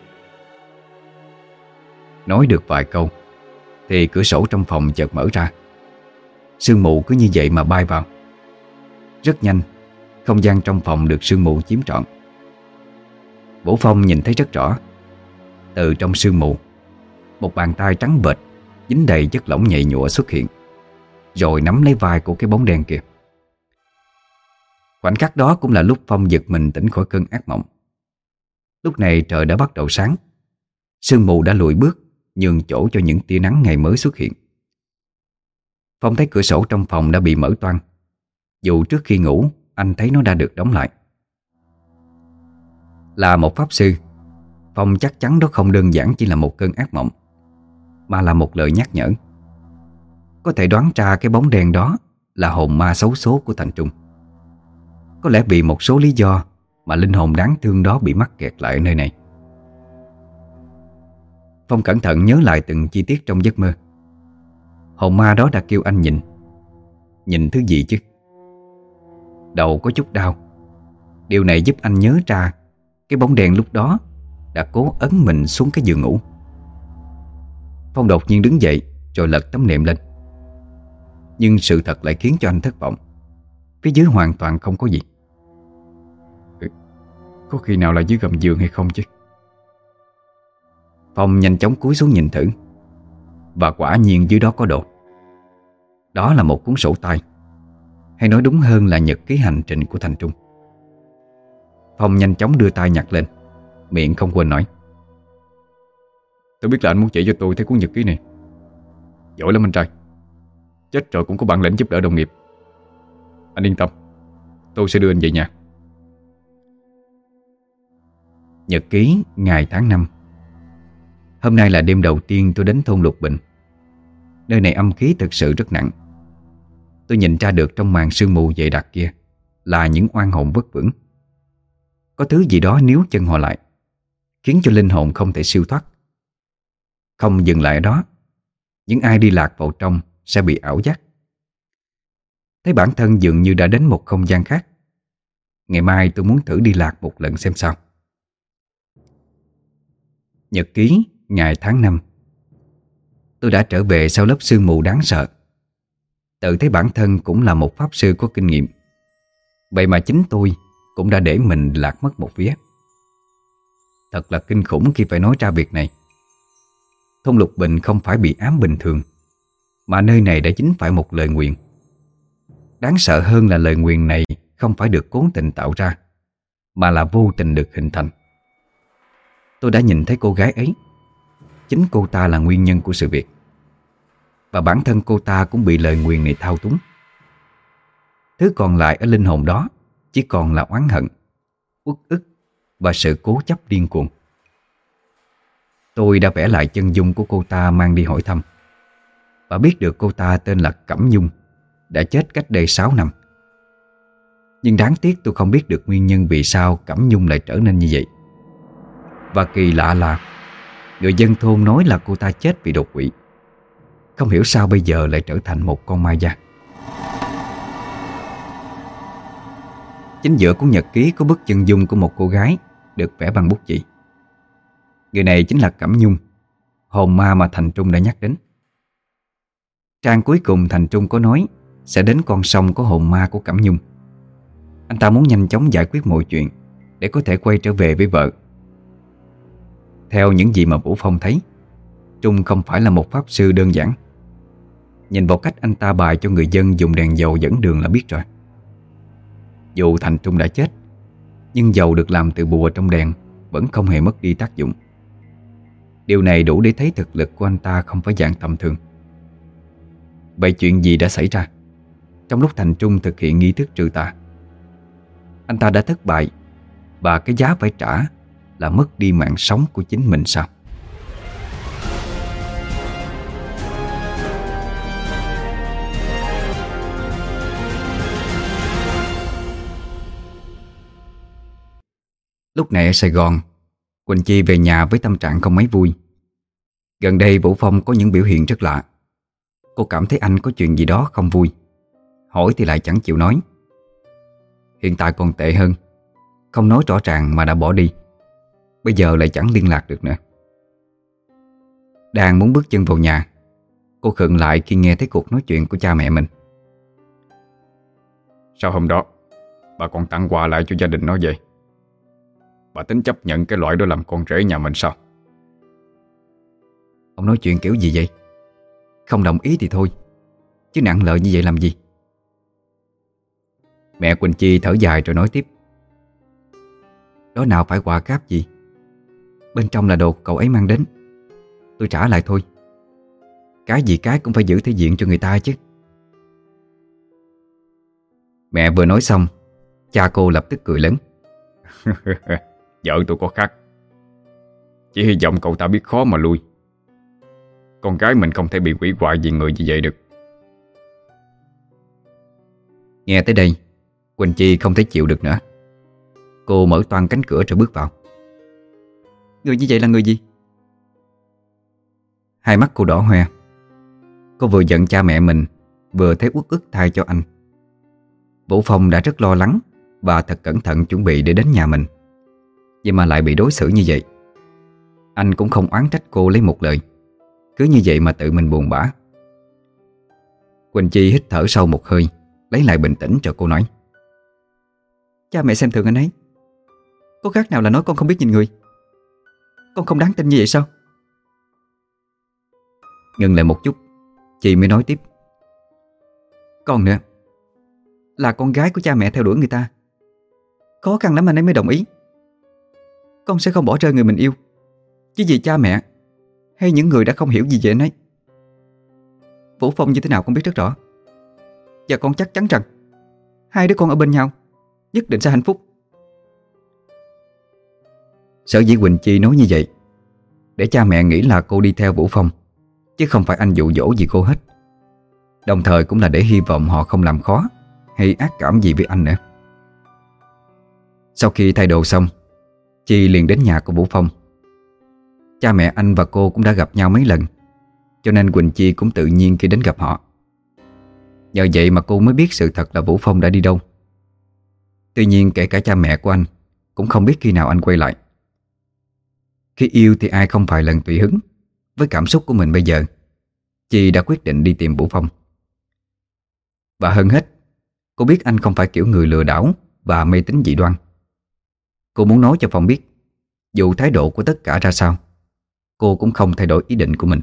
Nói được vài câu thì cửa sổ trong phòng chợt mở ra. Sương mù cứ như vậy mà bay vào. Rất nhanh, không gian trong phòng được sương mù chiếm trọn. Vũ Phong nhìn thấy rất rõ. Từ trong sương mù, một bàn tay trắng bệch dính đầy chất lỏng nhầy nhụa xuất hiện, rồi nắm lấy vai của cái bóng đen kia. Khoảnh khắc đó cũng là lúc Phong giật mình tỉnh khỏi cơn ác mộng. Lúc này trời đã bắt đầu sáng. Sương mù đã lùi bước, nhường chỗ cho những tia nắng ngày mới xuất hiện. Phong thấy cửa sổ trong phòng đã bị mở toang. Dù trước khi ngủ anh thấy nó đã được đóng lại. Là một pháp sư, Phong chắc chắn đó không đơn giản chỉ là một cơn ác mộng, mà là một lời nhắc nhở. Có thể đoán ra cái bóng đen đó là hồn ma xấu số của Thành Trung. Có lẽ vì một số lý do mà linh hồn đáng thương đó bị mắc kẹt lại ở nơi này. Phong cẩn thận nhớ lại từng chi tiết trong giấc mơ. Hồn ma đó đã kêu anh nhìn. Nhìn thứ gì chứ? Đầu có chút đau. Điều này giúp anh nhớ ra cái bóng đen lúc đó đã cố ấn mình xuống cái giường ngủ. Phong đột nhiên đứng dậy rồi lật tấm nệm lên. Nhưng sự thật lại khiến cho anh thất vọng. Phía dưới hoàn toàn không có gì. Có khi nào là dưới gầm giường hay không chứ? Phong nhanh chóng cúi xuống nhìn thử. Và quả nhiên dưới đó có đồ. Đó là một cuốn sổ tay, hay nói đúng hơn là nhật ký hành trình của Thành Trung. Phong nhanh chóng đưa tay nhặt lên, miệng không quên nói. Tôi biết là anh muốn chỉ cho tôi thấy cuốn nhật ký này, Giỏi lắm anh trai. Chết rồi cũng có bản lĩnh giúp đỡ đồng nghiệp. Anh yên tâm, tôi sẽ đưa anh về nhà. Nhật ký ngày tháng năm. Hôm nay là đêm đầu tiên tôi đến thôn Lục Bình. Nơi này âm khí thực sự rất nặng. Tôi nhìn ra được trong màn sương mù dày đặc kia là những oan hồn vất vưởng. Có thứ gì đó níu chân họ lại, khiến cho linh hồn không thể siêu thoát. Không dừng lại ở đó, những ai đi lạc vào trong sẽ bị ảo giác. Thấy bản thân dường như đã đến một không gian khác. Ngày mai tôi muốn thử đi lạc một lần xem sao. Nhật ký ngày tháng năm. Tôi đã trở về sau lớp sương mù đáng sợ. Tự thấy bản thân cũng là một pháp sư có kinh nghiệm. Vậy mà chính tôi cũng đã để mình lạc mất một vía. Thật là kinh khủng khi phải nói ra việc này. Thôn Lục Bình không phải bị ám bình thường, mà nơi này đã chính phải một lời nguyền. Đáng sợ hơn là lời nguyền này không phải được cố tình tạo ra, mà là vô tình được hình thành. Tôi đã nhìn thấy cô gái ấy. Chính cô ta là nguyên nhân của sự việc. Và bản thân cô ta cũng bị lời nguyền này thao túng. Thứ còn lại ở linh hồn đó chỉ còn là oán hận, uất ức và sự cố chấp điên cuồng. Tôi đã vẽ lại chân dung của cô ta mang đi hỏi thăm, và biết được cô ta tên là Cẩm Nhung, đã chết cách đây sáu năm. Nhưng đáng tiếc tôi không biết được nguyên nhân vì sao Cẩm Nhung lại trở nên như vậy. Và kỳ lạ là người dân thôn nói là cô ta chết vì đột quỵ. Không hiểu sao bây giờ lại trở thành một con ma da. Chính giữa cuốn nhật ký có bức chân dung của một cô gái được vẽ bằng bút chì. Người này chính là Cẩm Nhung, hồn ma mà Thành Trung đã nhắc đến. Trang cuối cùng Thành Trung có nói sẽ đến con sông có hồn ma của Cẩm Nhung. Anh ta muốn nhanh chóng giải quyết mọi chuyện để có thể quay trở về với vợ. Theo những gì mà Vũ Phong thấy, Trung không phải là một pháp sư đơn giản. Nhìn vào cách anh ta bài cho người dân dùng đèn dầu dẫn đường là biết rồi. Dù Thành Trung đã chết, nhưng dầu được làm từ bùa trong đèn vẫn không hề mất đi tác dụng. Điều này đủ để thấy thực lực của anh ta không phải dạng tầm thường. Vậy chuyện gì đã xảy ra trong lúc Thành Trung thực hiện nghi thức trừ tà? Anh ta đã thất bại, và cái giá phải trả là mất đi mạng sống của chính mình sao? Lúc này ở Sài Gòn, Quỳnh Chi về nhà với tâm trạng không mấy vui. Gần đây Vũ Phong có những biểu hiện rất lạ. Cô cảm thấy anh có chuyện gì đó không vui. Hỏi thì lại chẳng chịu nói. Hiện tại còn tệ hơn, không nói rõ ràng mà đã bỏ đi. Bây giờ lại chẳng liên lạc được nữa. Đang muốn bước chân vào nhà, cô khựng lại khi nghe thấy cuộc nói chuyện của cha mẹ mình. Sao hôm đó bà còn tặng quà lại cho gia đình nó vậy? Bà tính chấp nhận cái loại đó làm con rể nhà mình sao? Ông nói chuyện kiểu gì vậy? Không đồng ý thì thôi, chứ nặng lời như vậy làm gì? Mẹ Quỳnh Chi thở dài rồi nói tiếp. Đó nào phải quà cáp gì. Bên trong là đồ cậu ấy mang đến. Tôi trả lại thôi. Cái gì cái cũng phải giữ thể diện cho người ta chứ. Mẹ vừa nói xong, cha cô lập tức cười lớn. Vợ tôi có khác. Chỉ hy vọng cậu ta biết khó mà lui. Con gái mình không thể bị quỷ hoại vì người như vậy được. Nghe tới đây, Quỳnh Chi không thể chịu được nữa. Cô mở toang cánh cửa rồi bước vào. Người như vậy là người gì? Hai mắt cô đỏ hoe. Cô vừa giận cha mẹ mình, vừa thấy uất ức thay cho anh. Vũ Phong đã rất lo lắng và thật cẩn thận chuẩn bị để đến nhà mình, vậy mà lại bị đối xử như vậy. Anh cũng không oán trách cô lấy một lời, cứ như vậy mà tự mình buồn bã. Quỳnh Chi hít thở sâu một hơi, lấy lại bình tĩnh cho cô nói. Cha mẹ xem thường anh ấy. Có khác nào là nói con không biết nhìn người? Con không đáng tin như vậy sao? Ngừng lại một chút, chị mới nói tiếp. Còn nữa, là con gái của cha mẹ theo đuổi người ta, khó khăn lắm anh ấy mới đồng ý. Con sẽ không bỏ rơi người mình yêu, chứ vì cha mẹ hay những người đã không hiểu gì về anh ấy. Vũ Phong như thế nào con biết rất rõ. Và con chắc chắn rằng hai đứa con ở bên nhau nhất định sẽ hạnh phúc. Sở dĩ Quỳnh Chi nói như vậy để cha mẹ nghĩ là cô đi theo Vũ Phong, chứ không phải anh dụ dỗ gì cô hết. Đồng thời cũng là để hy vọng họ không làm khó hay ác cảm gì với anh nữa. Sau khi thay đồ xong, Chi liền đến nhà của Vũ Phong. Cha mẹ anh và cô cũng đã gặp nhau mấy lần, cho nên Quỳnh Chi cũng tự nhiên khi đến gặp họ. Nhờ vậy mà cô mới biết sự thật là Vũ Phong đã đi đâu. Tuy nhiên kể cả cha mẹ của anh cũng không biết khi nào anh quay lại. Khi yêu thì ai không phải lần tùy hứng với cảm xúc của mình bây giờ. Chi đã quyết định đi tìm Vũ Phong. Và hơn hết, cô biết anh không phải kiểu người lừa đảo và mê tín dị đoan. Cô muốn nói cho Phong biết, dù thái độ của tất cả ra sao, cô cũng không thay đổi ý định của mình.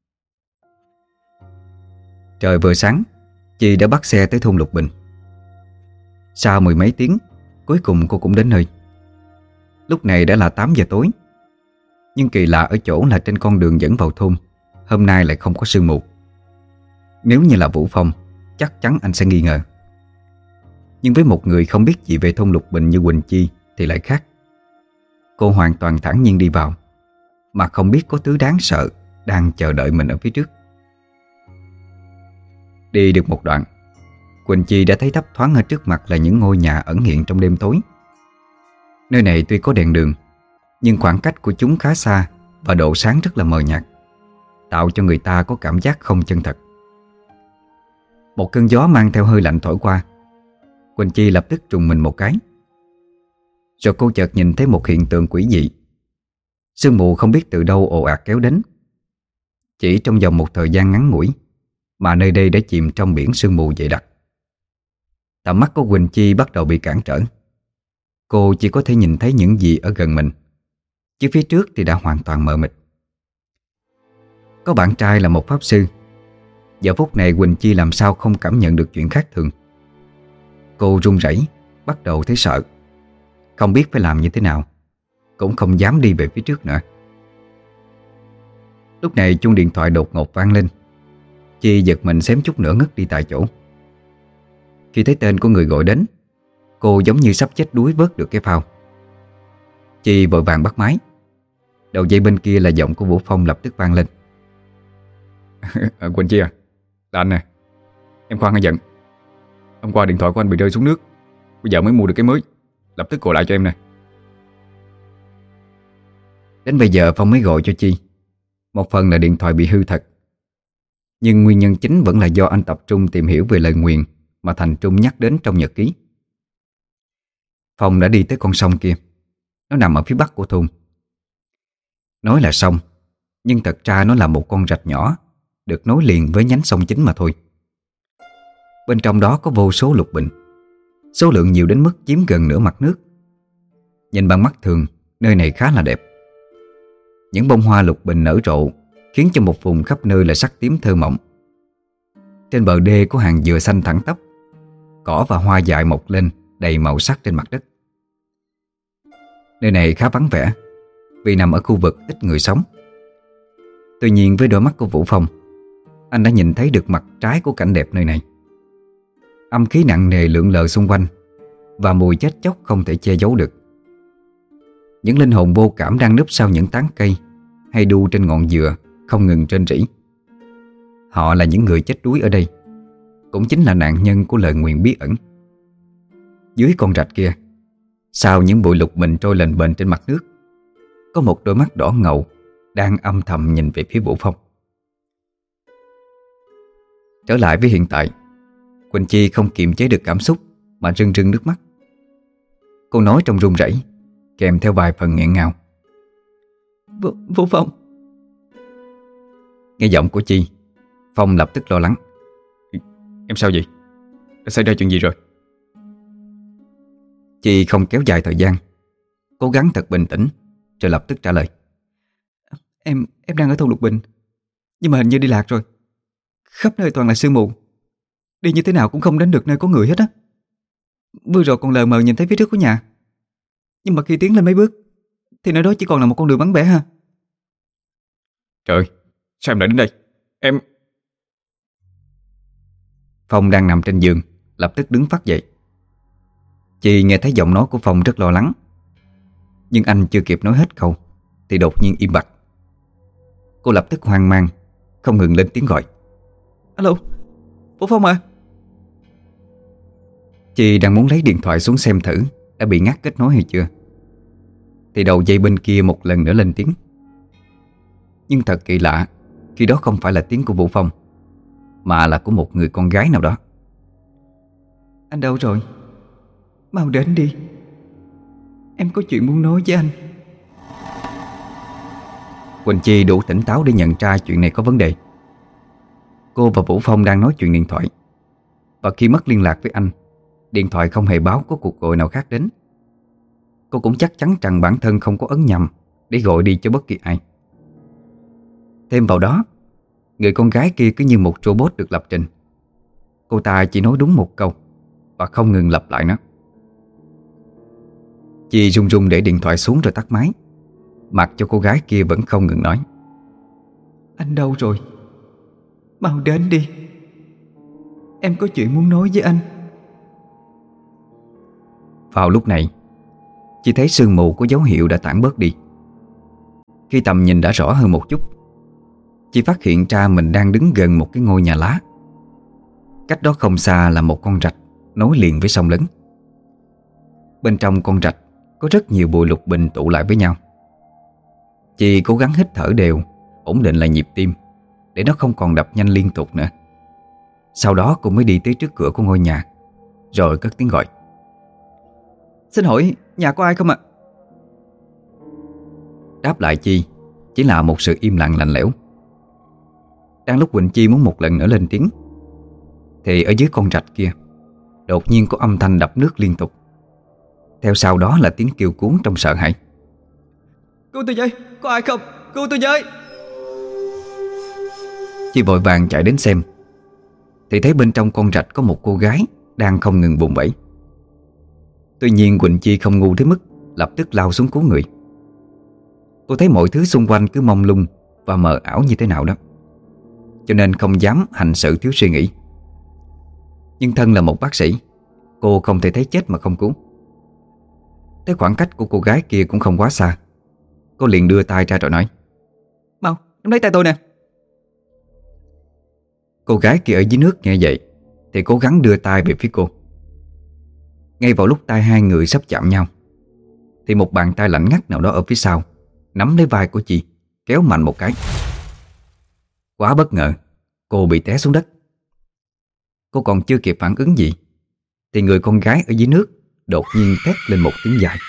Trời vừa sáng, Chi đã bắt xe tới thôn Lục Bình. Sau mười mấy tiếng, cuối cùng cô cũng đến nơi. Lúc này đã là tám giờ tối. Nhưng kỳ lạ ở chỗ là trên con đường dẫn vào thôn hôm nay lại không có sương mù. Nếu như là Vũ Phong, chắc chắn anh sẽ nghi ngờ. Nhưng với một người không biết gì về thôn Lục Bình như Quỳnh Chi thì lại khác. Cô hoàn toàn thản nhiên đi vào, mà không biết có thứ đáng sợ đang chờ đợi mình ở phía trước. Đi được một đoạn, Quỳnh Chi đã thấy thấp thoáng ở trước mặt là những ngôi nhà ẩn hiện trong đêm tối. Nơi này tuy có đèn đường, nhưng khoảng cách của chúng khá xa và độ sáng rất là mờ nhạt, tạo cho người ta có cảm giác không chân thật. Một cơn gió mang theo hơi lạnh thổi qua, Quỳnh Chi lập tức trùng mình một cái. Rồi cô chợt nhìn thấy một hiện tượng quỷ dị. Sương mù không biết từ đâu ồ ạt kéo đến. Chỉ trong vòng một thời gian ngắn ngủi mà nơi đây đã chìm trong biển sương mù dày đặc. Tầm mắt của Quỳnh Chi bắt đầu bị cản trở. Cô chỉ có thể nhìn thấy những gì ở gần mình, chứ phía trước thì đã hoàn toàn mờ mịt. Có bạn trai là một pháp sư. Giờ phút này Quỳnh Chi làm sao không cảm nhận được chuyện khác thường. Cô run rẩy, bắt đầu thấy sợ. Không biết phải làm như thế nào, cũng không dám đi về phía trước nữa. Lúc này chuông điện thoại đột ngột vang lên. Chi giật mình xém chút nữa ngất đi tại chỗ. Khi thấy tên của người gọi đến, cô giống như sắp chết đuối vớt được cái phao. Chi vội vàng bắt máy. Đầu dây bên kia là giọng của Vũ Phong lập tức vang lên. à, Quỳnh Chi à, là anh nè. Em khoan hãy giận. Hôm qua điện thoại của anh bị rơi xuống nước, bây giờ mới mua được cái mới. Lập tức gọi lại cho em nè. Đến bây giờ Phong mới gọi cho Chi. Một phần là điện thoại bị hư thật, nhưng nguyên nhân chính vẫn là do anh tập trung tìm hiểu về lời nguyền mà Thành Trung nhắc đến trong nhật ký. Phong đã đi tới con sông kia. Nó nằm ở phía bắc của thôn. Nói là sông, nhưng thật ra nó là một con rạch nhỏ được nối liền với nhánh sông chính mà thôi. Bên trong đó có vô số lục bình, số lượng nhiều đến mức chiếm gần nửa mặt nước. Nhìn bằng mắt thường, nơi này khá là đẹp. Những bông hoa lục bình nở rộ khiến cho một vùng khắp nơi là sắc tím thơ mộng. Trên bờ đê có hàng dừa xanh thẳng tắp, cỏ và hoa dại mọc lên đầy màu sắc trên mặt đất. Nơi này khá vắng vẻ vì nằm ở khu vực ít người sống. Tuy nhiên với đôi mắt của Vũ Phong, anh đã nhìn thấy được mặt trái của cảnh đẹp nơi này. Âm khí nặng nề lượn lờ xung quanh và mùi chết chóc không thể che giấu được. Những linh hồn vô cảm đang núp sau những tán cây hay đu trên ngọn dừa không ngừng rên rỉ. Họ là những người chết đuối ở đây, cũng chính là nạn nhân của lời nguyền bí ẩn. Dưới con rạch kia, sau những bụi lục bình trôi lềnh bềnh trên mặt nước, có một đôi mắt đỏ ngầu đang âm thầm nhìn về phía Vũ Phong. Trở lại với hiện tại, Quỳnh Chi không kiềm chế được cảm xúc mà rưng rưng nước mắt. Cô nói trong run rẩy, kèm theo vài phần nghẹn ngào. Vũ, Vũ Phong. Nghe giọng của Chi, Phong lập tức lo lắng. Em sao vậy? Đã xảy ra chuyện gì rồi? Chi không kéo dài thời gian, cố gắng thật bình tĩnh rồi lập tức trả lời. Em em đang ở thôn Lục Bình, nhưng mà hình như đi lạc rồi. Khắp nơi toàn là sương mù, đi như thế nào cũng không đến được nơi có người hết á. Vừa rồi còn lờ mờ nhìn thấy phía trước của nhà, nhưng mà khi tiến lên mấy bước thì nơi đó chỉ còn là một con đường vắng vẻ ha. Trời, sao em lại đến đây? Em... Phong đang nằm trên giường lập tức đứng phát dậy. Chị nghe thấy giọng nói của Phong rất lo lắng, nhưng anh chưa kịp nói hết câu thì đột nhiên im bặt. Cô lập tức hoang mang, không ngừng lên tiếng gọi: Alo, Vũ Phong à? Chị đang muốn lấy điện thoại xuống xem thử đã bị ngắt kết nối hay chưa, thì đầu dây bên kia một lần nữa lên tiếng. Nhưng thật kỳ lạ, khi đó không phải là tiếng của Vũ Phong, mà là của một người con gái nào đó. Anh đâu rồi? Mau đến đi, em có chuyện muốn nói với anh. Quỳnh Chi đủ tỉnh táo để nhận ra chuyện này có vấn đề. Cô và Vũ Phong đang nói chuyện điện thoại, và khi mất liên lạc với anh, điện thoại không hề báo có cuộc gọi nào khác đến. Cô cũng chắc chắn rằng bản thân không có ấn nhầm để gọi đi cho bất kỳ ai. Thêm vào đó, người con gái kia cứ như một robot được lập trình. Cô ta chỉ nói đúng một câu và không ngừng lặp lại nó. Chị run run để điện thoại xuống rồi tắt máy, mặc cho cô gái kia vẫn không ngừng nói: Anh đâu rồi? Mau đến đi, em có chuyện muốn nói với anh. Vào lúc này, chị thấy sương mù có dấu hiệu đã tản bớt đi. Khi tầm nhìn đã rõ hơn một chút, chị phát hiện ra mình đang đứng gần một cái ngôi nhà lá. Cách đó không xa là một con rạch nối liền với sông lớn. Bên trong con rạch có rất nhiều bụi lục bình tụ lại với nhau. Chị cố gắng hít thở đều, ổn định lại nhịp tim để nó không còn đập nhanh liên tục nữa. Sau đó cô mới đi tới trước cửa của ngôi nhà, rồi cất tiếng gọi: Xin hỏi nhà có ai không ạ? Đáp lại Chi chỉ là một sự im lặng lạnh lẽo. Đang lúc Quỳnh Chi muốn một lần nữa lên tiếng, thì ở dưới con rạch kia đột nhiên có âm thanh đập nước liên tục. Theo sau đó là tiếng kêu cuốn trong sợ hãi: Cứu tôi với, có ai không? Cứu tôi với! Chi vội vàng chạy đến xem, thì thấy bên trong con rạch có một cô gái đang không ngừng vùng vẫy. Tuy nhiên Quỳnh Chi không ngu tới mức lập tức lao xuống cứu người. Cô thấy mọi thứ xung quanh cứ mông lung và mờ ảo như thế nào đó, cho nên không dám hành sự thiếu suy nghĩ. Nhưng thân là một bác sĩ, cô không thể thấy chết mà không cứu. Thấy khoảng cách của cô gái kia cũng không quá xa, cô liền đưa tay ra rồi nói: Mau, nắm lấy tay tôi nè. Cô gái kia ở dưới nước nghe vậy thì cố gắng đưa tay về phía cô. Ngay vào lúc tay hai người sắp chạm nhau, thì một bàn tay lạnh ngắt nào đó ở phía sau nắm lấy vai của chị, kéo mạnh một cái. Quá bất ngờ, cô bị té xuống đất. Cô còn chưa kịp phản ứng gì thì người con gái ở dưới nước đột nhiên thét lên một tiếng dài.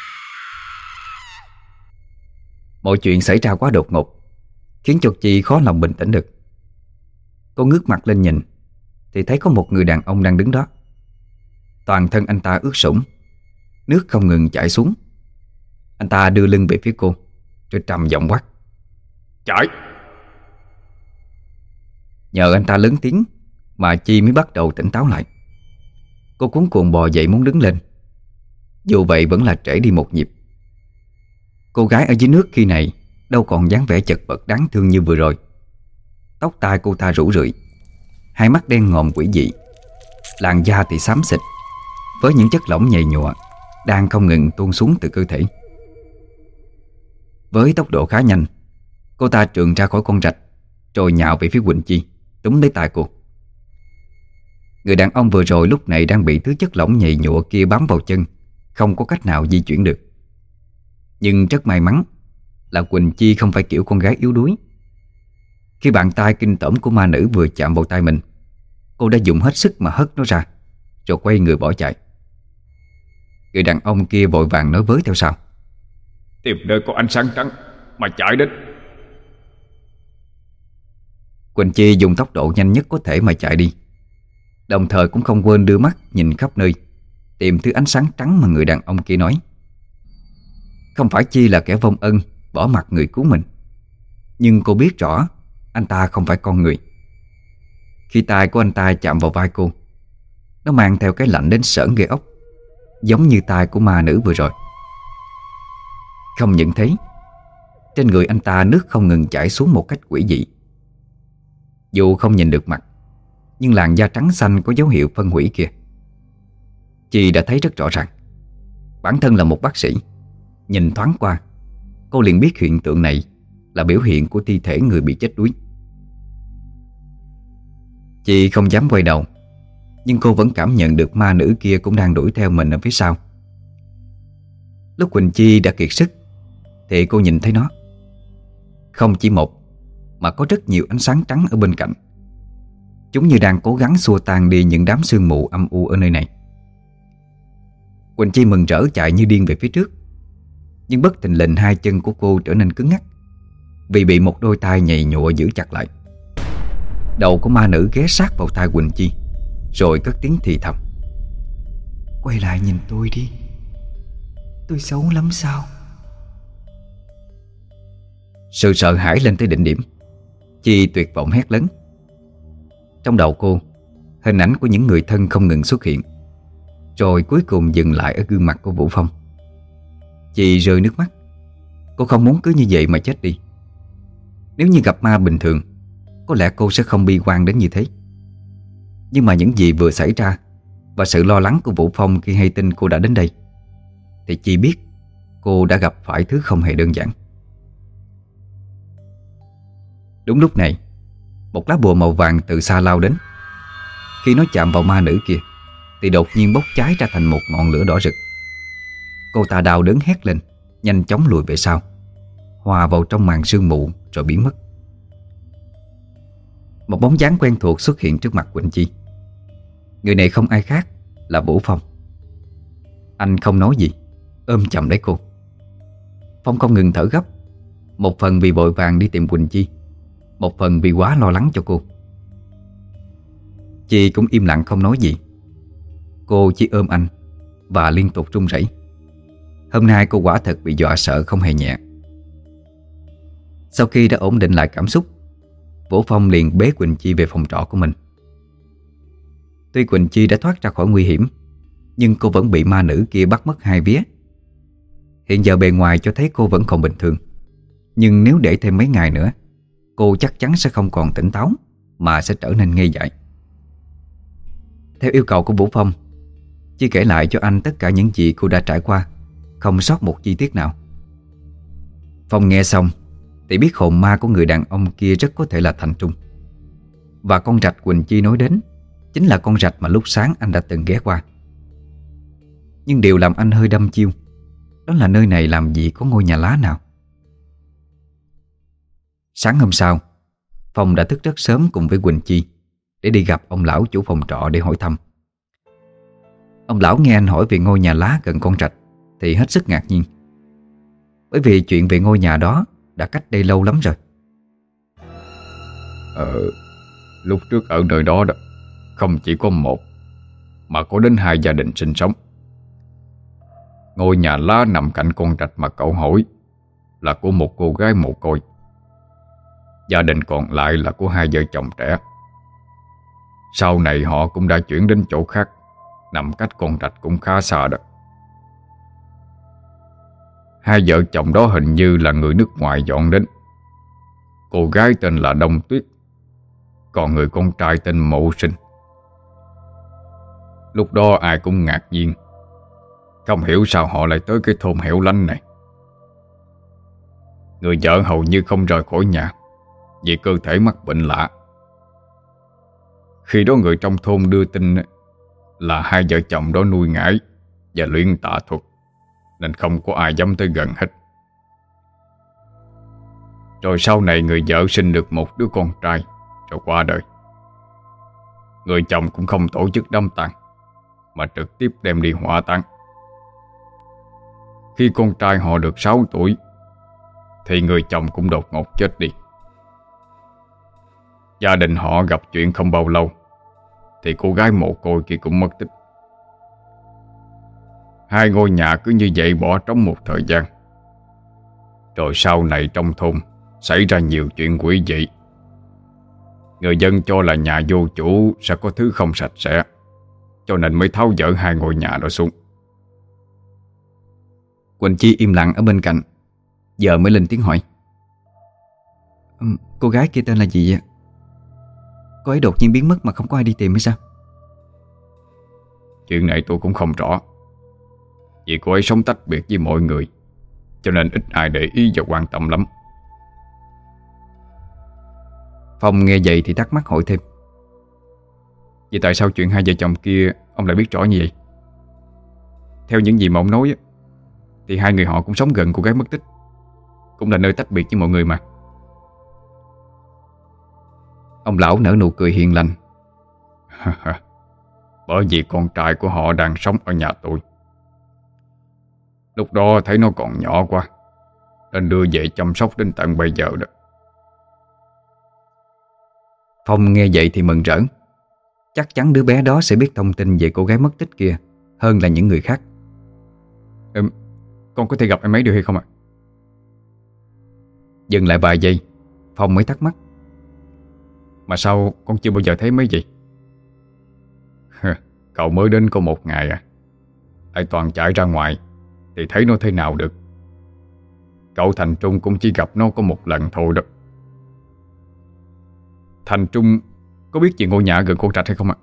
Mọi chuyện xảy ra quá đột ngột, khiến cho chị khó lòng bình tĩnh được. Cô ngước mặt lên nhìn thì thấy có một người đàn ông đang đứng đó. Toàn thân anh ta ướt sũng, nước không ngừng chảy xuống. Anh ta đưa lưng về phía cô, rồi trầm giọng quát: Chạy! Nhờ anh ta lớn tiếng mà Chi mới bắt đầu tỉnh táo lại. Cô cuống cuồng bò dậy muốn đứng lên, dù vậy vẫn là trễ đi một nhịp. Cô gái ở dưới nước khi này đâu còn dáng vẻ chật vật đáng thương như vừa rồi. Tóc tai cô ta rủ rượi, hai mắt đen ngòm quỷ dị, làn da thì xám xịt, với những chất lỏng nhầy nhụa đang không ngừng tuôn xuống từ cơ thể. Với tốc độ khá nhanh, cô ta trườn ra khỏi con rạch, rồi nhào về phía Quỳnh Chi, túm lấy tay cô. Người đàn ông vừa rồi lúc này đang bị thứ chất lỏng nhầy nhụa kia bám vào chân, không có cách nào di chuyển được. Nhưng rất may mắn là Quỳnh Chi không phải kiểu con gái yếu đuối. Khi bàn tay kinh tởm của ma nữ vừa chạm vào tay mình, cô đã dùng hết sức mà hất nó ra, rồi quay người bỏ chạy. Người đàn ông kia vội vàng nói với theo sau: Tìm nơi có ánh sáng trắng mà chạy đến. Quỳnh Chi dùng tốc độ nhanh nhất có thể mà chạy đi, đồng thời cũng không quên đưa mắt nhìn khắp nơi, tìm thứ ánh sáng trắng mà người đàn ông kia nói. Không phải Chi là kẻ vong ân bỏ mặc người cứu mình, nhưng cô biết rõ anh ta không phải con người. Khi tay của anh ta chạm vào vai cô, nó mang theo cái lạnh đến sởn gai ốc, giống như tay của ma nữ vừa rồi. Không những thế, trên người anh ta nước không ngừng chảy xuống một cách quỷ dị. Dù không nhìn được mặt, nhưng làn da trắng xanh có dấu hiệu phân hủy kia. Chị đã thấy rất rõ ràng. Bản thân là một bác sĩ, nhìn thoáng qua, cô liền biết hiện tượng này là biểu hiện của thi thể người bị chết đuối. Chị không dám quay đầu, nhưng cô vẫn cảm nhận được ma nữ kia cũng đang đuổi theo mình ở phía sau. Lúc Quỳnh Chi đã kiệt sức thì cô nhìn thấy nó. Không chỉ một, mà có rất nhiều ánh sáng trắng ở bên cạnh. Chúng như đang cố gắng xua tan đi những đám sương mù âm u ở nơi này. Quỳnh Chi mừng rỡ chạy như điên về phía trước. Nhưng bất thình lình hai chân của cô trở nên cứng ngắc, vì bị một đôi tay nhầy nhụa giữ chặt lại. Đầu của ma nữ ghé sát vào tai Quỳnh Chi, rồi cất tiếng thì thầm: "Quay lại nhìn tôi đi, tôi xấu lắm sao?" Sự sợ hãi lên tới đỉnh điểm. Chi tuyệt vọng hét lớn. Trong đầu cô, hình ảnh của những người thân không ngừng xuất hiện, rồi cuối cùng dừng lại ở gương mặt của Vũ Phong. Chị rơi nước mắt. Cô không muốn cứ như vậy mà chết đi. Nếu như gặp ma bình thường, có lẽ cô sẽ không bi quan đến như thế. Nhưng mà những gì vừa xảy ra và sự lo lắng của Vũ Phong khi hay tin cô đã đến đây, thì chị biết cô đã gặp phải thứ không hề đơn giản. Đúng lúc này, một lá bùa màu vàng từ xa lao đến. Khi nó chạm vào ma nữ kia thì đột nhiên bốc cháy ra thành một ngọn lửa đỏ rực. Cô ta đau đớn hét lên, nhanh chóng lùi về sau, hòa vào trong màn sương mù rồi biến mất. Một bóng dáng quen thuộc xuất hiện trước mặt Quỳnh Chi. Người này không ai khác là Vũ Phong. Anh không nói gì, ôm chầm lấy cô. Phong không ngừng thở gấp, một phần vì vội vàng đi tìm Quỳnh Chi, một phần vì quá lo lắng cho cô. Chi cũng im lặng không nói gì. Cô chỉ ôm anh và liên tục run rẩy. Hôm nay cô quả thật bị dọa sợ không hề nhẹ. Sau khi đã ổn định lại cảm xúc, Vũ Phong liền bế Quỳnh Chi về phòng trọ của mình. Tuy Quỳnh Chi đã thoát ra khỏi nguy hiểm, nhưng cô vẫn bị ma nữ kia bắt mất hai vía. Hiện giờ bề ngoài cho thấy cô vẫn còn bình thường, nhưng nếu để thêm mấy ngày nữa, cô chắc chắn sẽ không còn tỉnh táo, mà sẽ trở nên ngây dại. Theo yêu cầu của Vũ Phong, Chi kể lại cho anh tất cả những gì cô đã trải qua, không sót một chi tiết nào. Phong nghe xong thì biết hồn ma của người đàn ông kia rất có thể là Thành Trung. Và con rạch Quỳnh Chi nói đến chính là con rạch mà lúc sáng anh đã từng ghé qua. Nhưng điều làm anh hơi đăm chiêu, đó là nơi này làm gì có ngôi nhà lá nào. Sáng hôm sau, Phong đã thức rất sớm cùng với Quỳnh Chi để đi gặp ông lão chủ phòng trọ để hỏi thăm. Ông lão nghe anh hỏi về ngôi nhà lá gần con rạch thì hết sức ngạc nhiên, bởi vì chuyện về ngôi nhà đó đã cách đây lâu lắm rồi. Ờ, lúc trước ở nơi đó đó không chỉ có một, mà có đến hai gia đình sinh sống. Ngôi nhà lá nằm cạnh con rạch mà cậu hỏi là của một cô gái mồ côi. Gia đình còn lại là của hai vợ chồng trẻ. Sau này họ cũng đã chuyển đến chỗ khác, nằm cách con rạch cũng khá xa đó. Hai vợ chồng đó hình như là người nước ngoài dọn đến. Cô gái tên là Đông Tuyết, còn người con trai tên Mộ Sinh. Lúc đó ai cũng ngạc nhiên, không hiểu sao họ lại tới cái thôn hẻo lánh này. Người vợ hầu như không rời khỏi nhà vì cơ thể mắc bệnh lạ. Khi đó người trong thôn đưa tin là hai vợ chồng đó nuôi ngải và luyện tà thuật, nên không có ai dám tới gần hết. Rồi sau này người vợ sinh được một đứa con trai rồi qua đời. Người chồng cũng không tổ chức đám tang, mà trực tiếp đem đi hỏa táng. Khi con trai họ được sáu tuổi thì người chồng cũng đột ngột chết đi. Gia đình họ gặp chuyện không bao lâu thì cô gái mồ côi kia cũng mất tích. Hai ngôi nhà cứ như vậy bỏ trống một thời gian. Rồi sau này trong thôn xảy ra nhiều chuyện quỷ dị. Người dân cho là nhà vô chủ sẽ có thứ không sạch sẽ, cho nên mới tháo dỡ hai ngôi nhà đó xuống. Quỳnh Chi im lặng ở bên cạnh, giờ mới lên tiếng hỏi: Cô gái kia tên là gì vậy? Cô ấy đột nhiên biến mất mà không có ai đi tìm hay sao? Chuyện này tôi cũng không rõ. Vì cô ấy sống tách biệt với mọi người, cho nên ít ai để ý và quan tâm lắm. Phong nghe vậy thì thắc mắc hỏi thêm. Vậy tại sao chuyện hai vợ chồng kia ông lại biết rõ như vậy? Theo những gì mà ông nói á, thì hai người họ cũng sống gần cô gái mất tích, cũng là nơi tách biệt với mọi người mà. Ông lão nở nụ cười hiền lành. Bởi vì con trai của họ đang sống ở nhà tôi. Lúc đó thấy nó còn nhỏ quá, nên đưa về chăm sóc đến tận bây giờ đó. Phong nghe vậy thì mừng rỡ. Chắc chắn đứa bé đó sẽ biết thông tin về cô gái mất tích kia hơn là những người khác. ừ, Con có thể gặp em ấy được hay không ạ? Dừng lại vài giây, Phong mới thắc mắc. Mà sao con chưa bao giờ thấy mấy gì? Cậu mới đến có một ngày à? Ai toàn chạy ra ngoài thì thấy nó thế nào được. Cậu Thành Trung cũng chỉ gặp nó có một lần thôi đó. Thành Trung có biết về ngôi nhà gần Cô Trạch hay không ạ?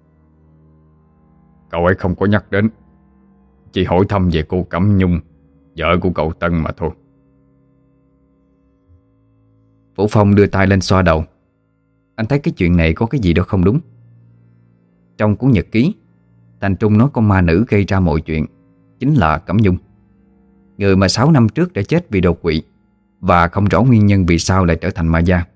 Cậu ấy không có nhắc đến, chỉ hỏi thăm về cô Cẩm Nhung, vợ của cậu Tân mà thôi. Vũ Phong đưa tay lên xoa đầu. Anh thấy cái chuyện này có cái gì đó không đúng. Trong cuốn nhật ký, Thành Trung nói con ma nữ gây ra mọi chuyện chính là Cẩm Nhung, người mà sáu năm trước đã chết vì đột quỵ và không rõ nguyên nhân vì sao lại trở thành ma da.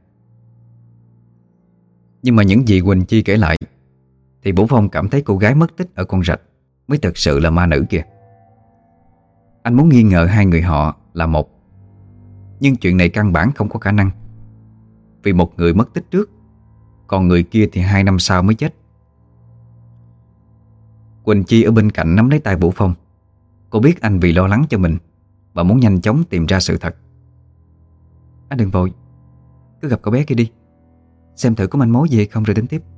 Nhưng mà những gì Quỳnh Chi kể lại thì Vũ Phong cảm thấy cô gái mất tích ở con rạch mới thực sự là ma nữ kia. Anh muốn nghi ngờ hai người họ là một, nhưng chuyện này căn bản không có khả năng, vì một người mất tích trước, còn người kia thì hai năm sau mới chết. Quỳnh Chi ở bên cạnh nắm lấy tay Vũ Phong. Cô biết anh vì lo lắng cho mình và muốn nhanh chóng tìm ra sự thật. Anh đừng vội, cứ gặp cậu bé kia đi, xem thử có manh mối gì hay không rồi tính tiếp.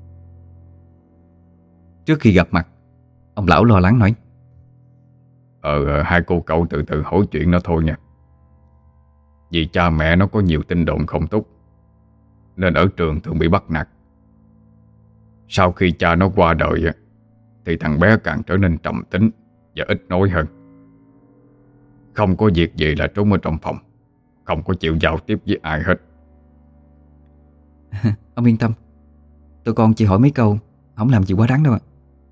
Trước khi gặp mặt, ông lão lo lắng nói. Ờ, hai cô cậu từ từ hỏi chuyện nó thôi nha. Vì cha mẹ nó có nhiều tin đồn không tốt, nên ở trường thường bị bắt nạt. Sau khi cha nó qua đời thì thằng bé càng trở nên trầm tính và ít nói hơn. Không có việc gì là trốn ở trong phòng, không có chịu giao tiếp với ai hết. Ông yên tâm, tụi con chỉ hỏi mấy câu, không làm gì quá đáng đâu ạ.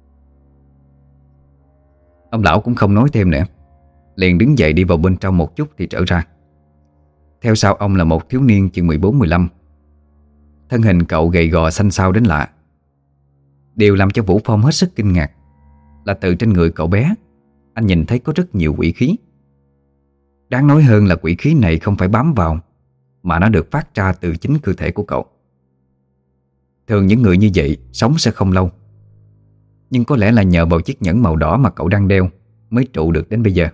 Ông lão cũng không nói thêm nữa, liền đứng dậy đi vào bên trong một chút thì trở ra. Theo sau ông là một thiếu niên chừng mười bốn mười lăm. Thân hình cậu gầy gò xanh xao đến lạ. Điều làm cho Vũ Phong hết sức kinh ngạc là từ trên người cậu bé anh nhìn thấy có rất nhiều quỷ khí. Đáng nói hơn là quỷ khí này không phải bám vào, mà nó được phát ra từ chính cơ thể của cậu. Thường những người như vậy sống sẽ không lâu, nhưng có lẽ là nhờ vào chiếc nhẫn màu đỏ mà cậu đang đeo mới trụ được đến bây giờ.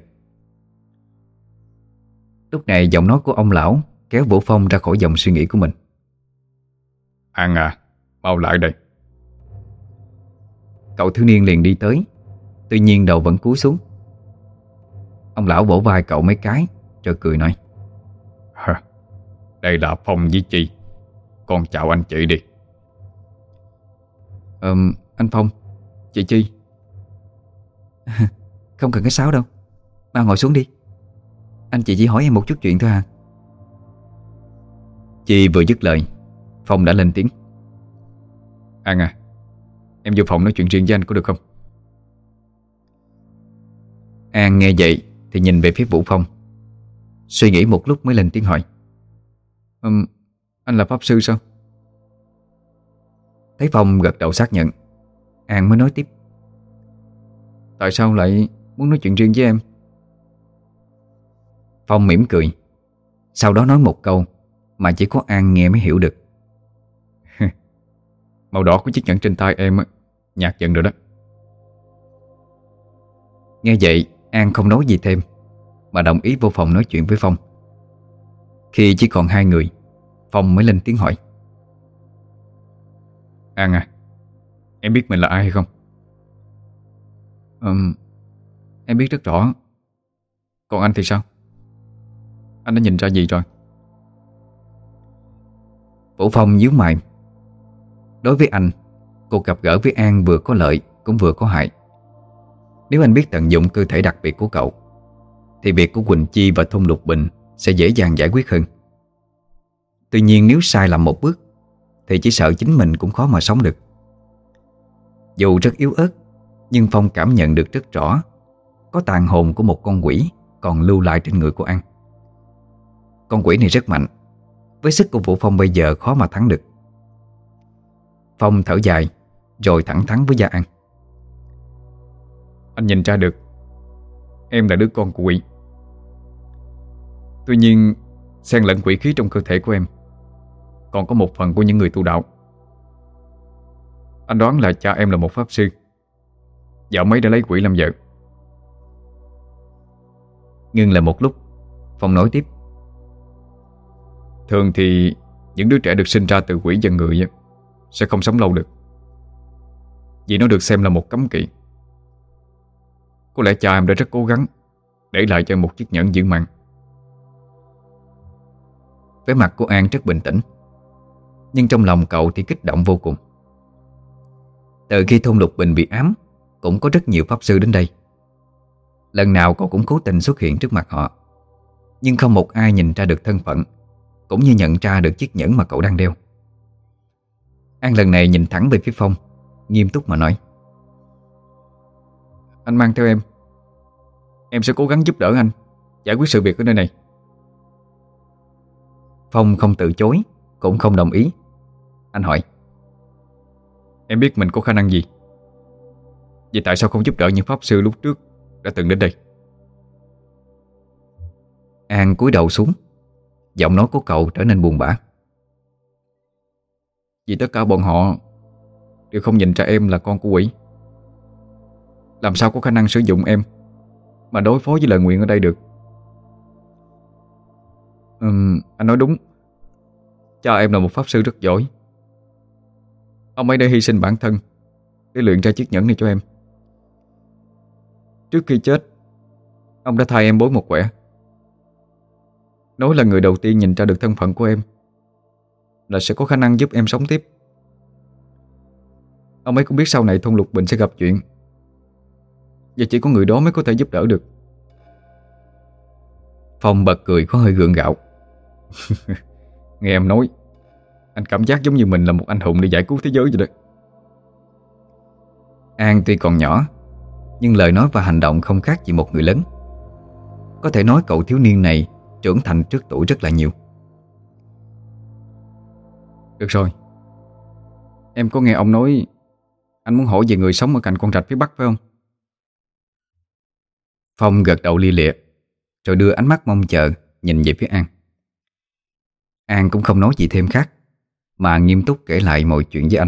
Lúc này giọng nói của ông lão kéo Vũ Phong ra khỏi dòng suy nghĩ của mình. An à, mau lại đây. Cậu thiếu niên liền đi tới, tuy nhiên đầu vẫn cúi xuống. Ông lão vỗ vai cậu mấy cái rồi cười nói. Hả, đây là Phong với Chi, con chào anh chị đi. Ờm, anh Phong, chị Chi. Không cần cái sáo đâu, mau ngồi xuống đi. Anh chị chỉ hỏi em một chút chuyện thôi à. Chi vừa dứt lời, Phong đã lên tiếng. An à, em vô phòng nói chuyện riêng với anh có được không? An nghe vậy thì nhìn về phía Vũ Phong, suy nghĩ một lúc mới lên tiếng hỏi. um, Anh là pháp sư sao? Thấy Phong gật đầu xác nhận, An mới nói tiếp. Tại sao lại muốn nói chuyện riêng với em? Phong mỉm cười, sau đó nói một câu mà chỉ có An nghe mới hiểu được. Màu đỏ của chiếc nhẫn trên tay em nhạt dần rồi đó. Nghe vậy An không nói gì thêm, mà đồng ý vô phòng nói chuyện với Phong. Khi chỉ còn hai người, Phong mới lên tiếng hỏi. An à, em biết mình là ai hay không? um, Em biết rất rõ. Còn anh thì sao? Anh đã nhìn ra gì rồi? Vũ Phong nhíu mày. Đối với anh, cuộc gặp gỡ với An vừa có lợi cũng vừa có hại. Nếu anh biết tận dụng cơ thể đặc biệt của cậu thì việc của Quỳnh Chi và Thung Lục Bình sẽ dễ dàng giải quyết hơn. Tuy nhiên nếu sai lầm một bước thì chỉ sợ chính mình cũng khó mà sống được. Dù rất yếu ớt, nhưng Phong cảm nhận được rất rõ có tàn hồn của một con quỷ còn lưu lại trên người của An. Con quỷ này rất mạnh, với sức của Vũ Phong bây giờ khó mà thắng được. Phong thở dài rồi thẳng thắn với Gia An. Anh nhìn ra được em là đứa con của quỷ. Tuy nhiên xen lẫn quỷ khí trong cơ thể của em còn có một phần của những người tu đạo. Anh đoán là cha em là một pháp sư, và ông ấy đã lấy quỷ làm vợ. Ngưng lại một lúc, Phong nói tiếp. Thường thì những đứa trẻ được sinh ra từ quỷ và người sẽ không sống lâu được, vì nó được xem là một cấm kỵ. Có lẽ cha em đã rất cố gắng để lại cho em một chiếc nhẫn giữ mạng. Vẻ mặt của An rất bình tĩnh, nhưng trong lòng cậu thì kích động vô cùng. Từ khi Thung Lục Bình bị ám, cũng có rất nhiều pháp sư đến đây. Lần nào cậu cũng cố tình xuất hiện trước mặt họ, nhưng không một ai nhìn ra được thân phận, cũng như nhận ra được chiếc nhẫn mà cậu đang đeo. An lần này nhìn thẳng về phía Phong, nghiêm túc mà nói. Anh mang theo em. Em sẽ cố gắng giúp đỡ anh giải quyết sự việc ở nơi này. Phong không từ chối, cũng không đồng ý. Anh hỏi. Em biết mình có khả năng gì, vậy tại sao không giúp đỡ những pháp sư lúc trước đã từng đến đây? An cúi đầu xuống, giọng nói của cậu trở nên buồn bã. Vì tất cả bọn họ đều không nhìn ra em là con của quỷ. Làm sao có khả năng sử dụng em mà đối phó với lời nguyện ở đây được? Ừm, anh nói đúng. Cha em là một pháp sư rất giỏi. Ông ấy đã hy sinh bản thân để luyện ra chiếc nhẫn này cho em. Trước khi chết, ông đã thay em bối một quẻ, nói là người đầu tiên nhìn ra được thân phận của em là sẽ có khả năng giúp em sống tiếp. Ông ấy cũng biết sau này Thung Lục Bình sẽ gặp chuyện, và chỉ có người đó mới có thể giúp đỡ được. Phong bật cười có hơi gượng gạo. Nghe em nói, anh cảm giác giống như mình là một anh hùng để giải cứu thế giới vậy đó. An tuy còn nhỏ, nhưng lời nói và hành động không khác gì một người lớn. Có thể nói cậu thiếu niên này trưởng thành trước tuổi rất là nhiều. Được rồi, em có nghe ông nói anh muốn hỏi về người sống ở cạnh con rạch phía bắc phải không? Phong gật đầu lia lịa, rồi đưa ánh mắt mong chờ nhìn về phía An. An cũng không nói gì thêm khác, mà nghiêm túc kể lại mọi chuyện với anh.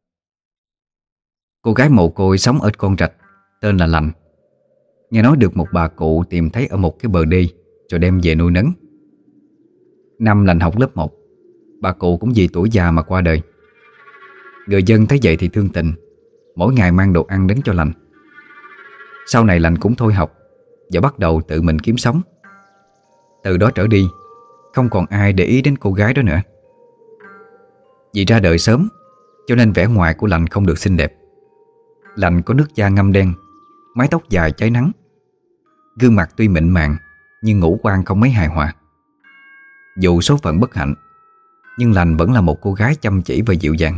Cô gái mồ côi sống ở con rạch tên là Lành. Nghe nói được một bà cụ tìm thấy ở một cái bờ đê, rồi đem về nuôi nấng. Năm Lành học lớp một, bà cụ cũng vì tuổi già mà qua đời. Người dân thấy vậy thì thương tình, mỗi ngày mang đồ ăn đến cho Lành. Sau này Lành cũng thôi học và bắt đầu tự mình kiếm sống. Từ đó trở đi, không còn ai để ý đến cô gái đó nữa. Vì ra đời sớm, cho nên vẻ ngoài của Lành không được xinh đẹp. Lành có nước da ngăm đen, mái tóc dài cháy nắng. Gương mặt tuy mịn màng, nhưng ngũ quan không mấy hài hòa. Dù số phận bất hạnh, nhưng Lành vẫn là một cô gái chăm chỉ và dịu dàng.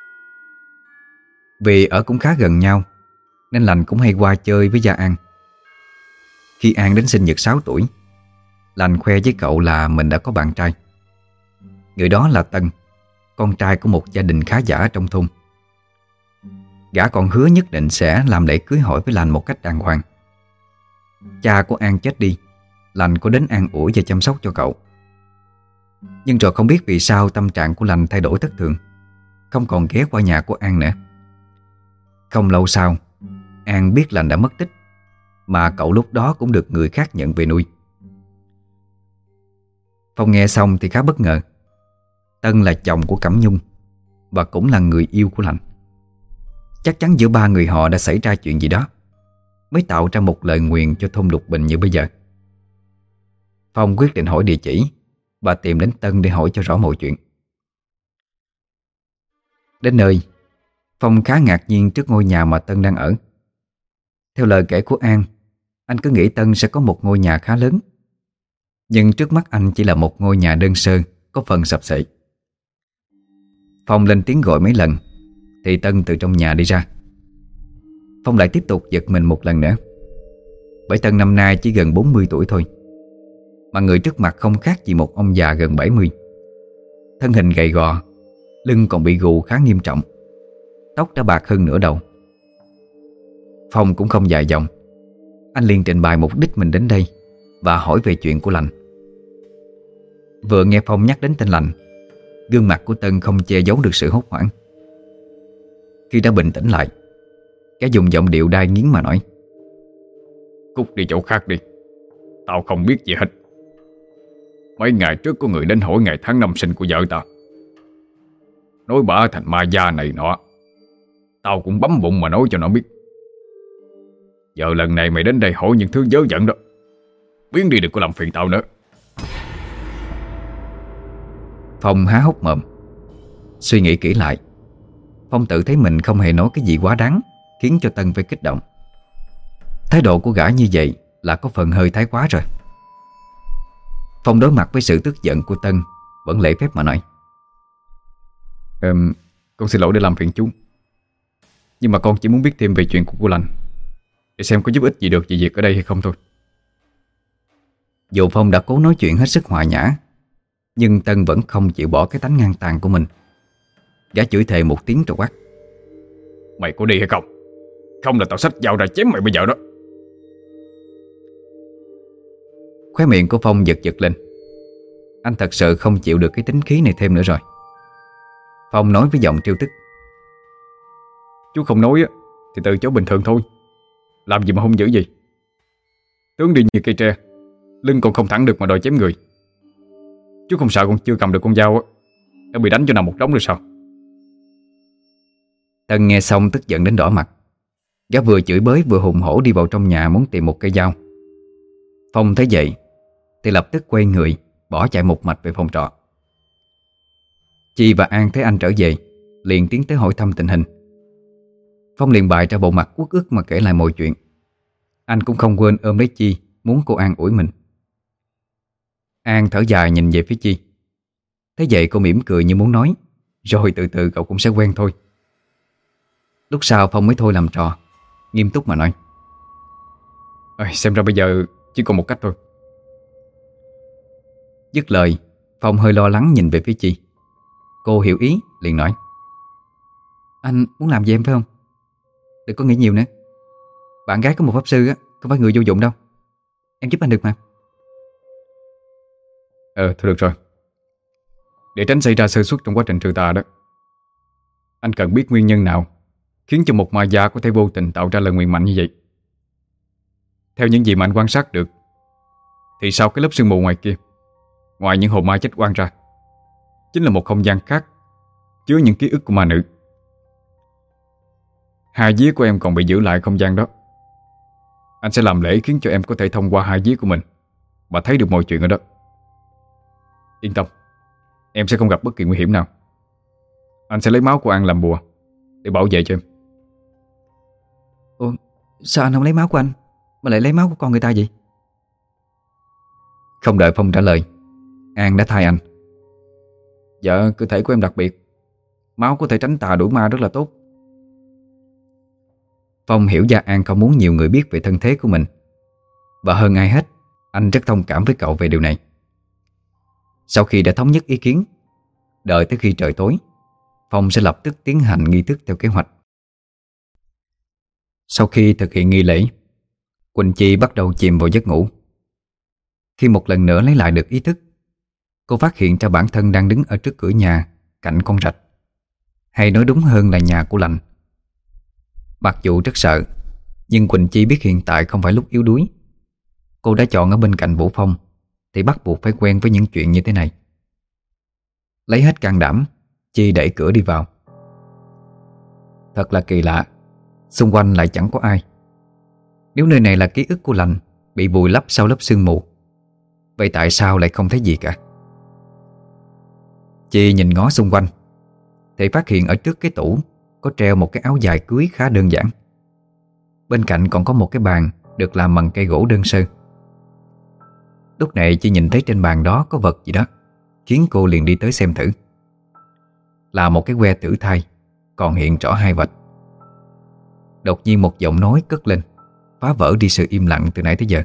Vì ở cũng khá gần nhau, nên Lành cũng hay qua chơi với Gia An. Khi An đến sinh nhật sáu tuổi, Lành khoe với cậu là mình đã có bạn trai. Người đó là Tân, con trai của một gia đình khá giả trong thôn. Gã còn hứa nhất định sẽ làm lễ cưới hỏi với Lành một cách đàng hoàng. Cha của An chết đi, Lành có đến an ủi và chăm sóc cho cậu. Nhưng rồi không biết vì sao tâm trạng của Lành thay đổi thất thường, không còn ghé qua nhà của An nữa. Không lâu sau, An biết Lành đã mất tích, mà cậu lúc đó cũng được người khác nhận về nuôi. Phong nghe xong thì khá bất ngờ. Tân là chồng của Cẩm Nhung và cũng là người yêu của Lành. Chắc chắn giữa ba người họ đã xảy ra chuyện gì đó mới tạo ra một lời nguyền cho Thung Lục Bình như bây giờ. Phong quyết định hỏi địa chỉ và tìm đến Tân để hỏi cho rõ mọi chuyện. Đến nơi, Phong khá ngạc nhiên trước ngôi nhà mà Tân đang ở. Theo lời kể của An, anh cứ nghĩ Tân sẽ có một ngôi nhà khá lớn, nhưng trước mắt anh chỉ là một ngôi nhà đơn sơ, có phần sập xệ. Phong lên tiếng gọi mấy lần thì Tân từ trong nhà đi ra. Phong lại tiếp tục giật mình một lần nữa, bởi Tân năm nay chỉ gần bốn mươi tuổi thôi, mà người trước mặt không khác gì một ông già gần bảy mươi. Thân hình gầy gò, lưng còn bị gù khá nghiêm trọng, tóc đã bạc hơn nửa đầu. Phong cũng không dài dòng, anh liền trình bày mục đích mình đến đây và hỏi về chuyện của Lành. Vừa nghe Phong nhắc đến tên Lành, gương mặt của Tân không che giấu được sự hốt hoảng. Khi đã bình tĩnh lại, cái dùng giọng điệu đai nghiến mà nói: Cút đi chỗ khác đi, tao không biết gì hết. Mấy ngày trước có người đến hỏi ngày tháng năm sinh của vợ tao, nói bả thành ma da này nọ. Tao cũng bấm bụng mà nói cho nó biết. Giờ lần này mày đến đây hỏi những thứ dớ dẫn đó, biến đi, đừng có làm phiền tao nữa. Phong há hốc mồm. Suy nghĩ kỹ lại, Phong tự thấy mình không hề nói cái gì quá đáng khiến cho Tân phải kích động. Thái độ của gã như vậy là có phần hơi thái quá rồi. Phong đối mặt với sự tức giận của Tân vẫn lễ phép mà nói: um, Con xin lỗi để làm phiền chú, nhưng mà con chỉ muốn biết thêm về chuyện của cô Lành, để xem có giúp ích gì được về việc ở đây hay không thôi. Dù Phong đã cố nói chuyện hết sức hòa nhã, nhưng Tân vẫn không chịu bỏ cái tánh ngang tàn của mình. Gã chửi thề một tiếng rồi quát: Mày có đi hay không? Không là tao xách dao ra chém mày bây giờ đó. Khóe miệng của Phong giật giật lên. Anh thật sự không chịu được cái tính khí này thêm nữa rồi. Phong nói với giọng trêu tức: Chú không nói á thì từ chối bình thường thôi, làm gì mà hung dữ gì. Tướng đi như cây tre, lưng còn không thẳng được mà đòi chém người. Chú không sợ con chưa cầm được con dao á đã bị đánh cho nằm một đống rồi sao? Tân nghe xong tức giận đến đỏ mặt. Gã vừa chửi bới vừa hùng hổ đi vào trong nhà muốn tìm một cây dao. Phong thấy vậy thì lập tức quay người bỏ chạy một mạch về phòng trọ. Chi và An thấy anh trở về liền tiến tới hỏi thăm tình hình. Phong liền bày ra bộ mặt uất ức mà kể lại mọi chuyện. Anh cũng không quên ôm lấy Chi, muốn cô An ủi mình. An thở dài nhìn về phía Chi. Thế vậy cô mỉm cười như muốn nói: Rồi từ từ cậu cũng sẽ quen thôi. Lúc sau Phong mới thôi làm trò, nghiêm túc mà nói: à, Xem ra bây giờ chỉ còn một cách thôi. Dứt lời, Phong hơi lo lắng nhìn về phía Chi. Cô hiểu ý liền nói: Anh muốn làm gì em phải không? Đừng có nghĩ nhiều nữa. Bạn gái có một pháp sư á, không phải người vô dụng đâu. Em giúp anh được mà. Ờ thôi được rồi. Để tránh xảy ra sơ suất trong quá trình trừ tà đó, anh cần biết nguyên nhân nào khiến cho một ma da có thể vô tình tạo ra lời nguyền mạnh như vậy. Theo những gì mà anh quan sát được, thì sau cái lớp sương mù ngoài kia, ngoài những hồn ma chết oan ra, chính là một không gian khác chứa những ký ức của ma nữ. Hai vía của em còn bị giữ lại không gian đó. Anh sẽ làm lễ khiến cho em có thể thông qua hai vía của mình và thấy được mọi chuyện ở đó. Yên tâm, em sẽ không gặp bất kỳ nguy hiểm nào. Anh sẽ lấy máu của An làm bùa để bảo vệ cho em. Ủa, sao anh không lấy máu của anh mà lại lấy máu của con người ta vậy? Không đợi Phong trả lời, An đã thay anh: Dạ, cơ thể của em đặc biệt, máu có thể tránh tà đuổi ma rất là tốt. Phong hiểu ra An không muốn nhiều người biết về thân thế của mình, và hơn ai hết, anh rất thông cảm với cậu về điều này. Sau khi đã thống nhất ý kiến, đợi tới khi trời tối, Phong sẽ lập tức tiến hành nghi thức theo kế hoạch. Sau khi thực hiện nghi lễ, Quỳnh Chi bắt đầu chìm vào giấc ngủ. Khi một lần nữa lấy lại được ý thức, cô phát hiện ra bản thân đang đứng ở trước cửa nhà cạnh con rạch, hay nói đúng hơn là nhà của Lành. Mặc dù rất sợ, nhưng Quỳnh Chi biết hiện tại không phải lúc yếu đuối. Cô đã chọn ở bên cạnh Vũ Phong thì bắt buộc phải quen với những chuyện như thế này. Lấy hết can đảm, Chi đẩy cửa đi vào. Thật là kỳ lạ, xung quanh lại chẳng có ai. Nếu nơi này là ký ức của Lành bị vùi lấp sau lớp sương mù, vậy tại sao lại không thấy gì cả? Chi nhìn ngó xung quanh. thì phát hiện ở trước cái tủ có treo một cái áo dài cưới khá đơn giản. Bên cạnh còn có một cái bàn được làm bằng cây gỗ đơn sơ. Lúc này chỉ nhìn thấy trên bàn đó có vật gì đó, khiến cô liền đi tới xem thử. Là một cái que thử thai, còn hiện rõ hai vạch. Đột nhiên một giọng nói cất lên, phá vỡ đi sự im lặng từ nãy tới giờ.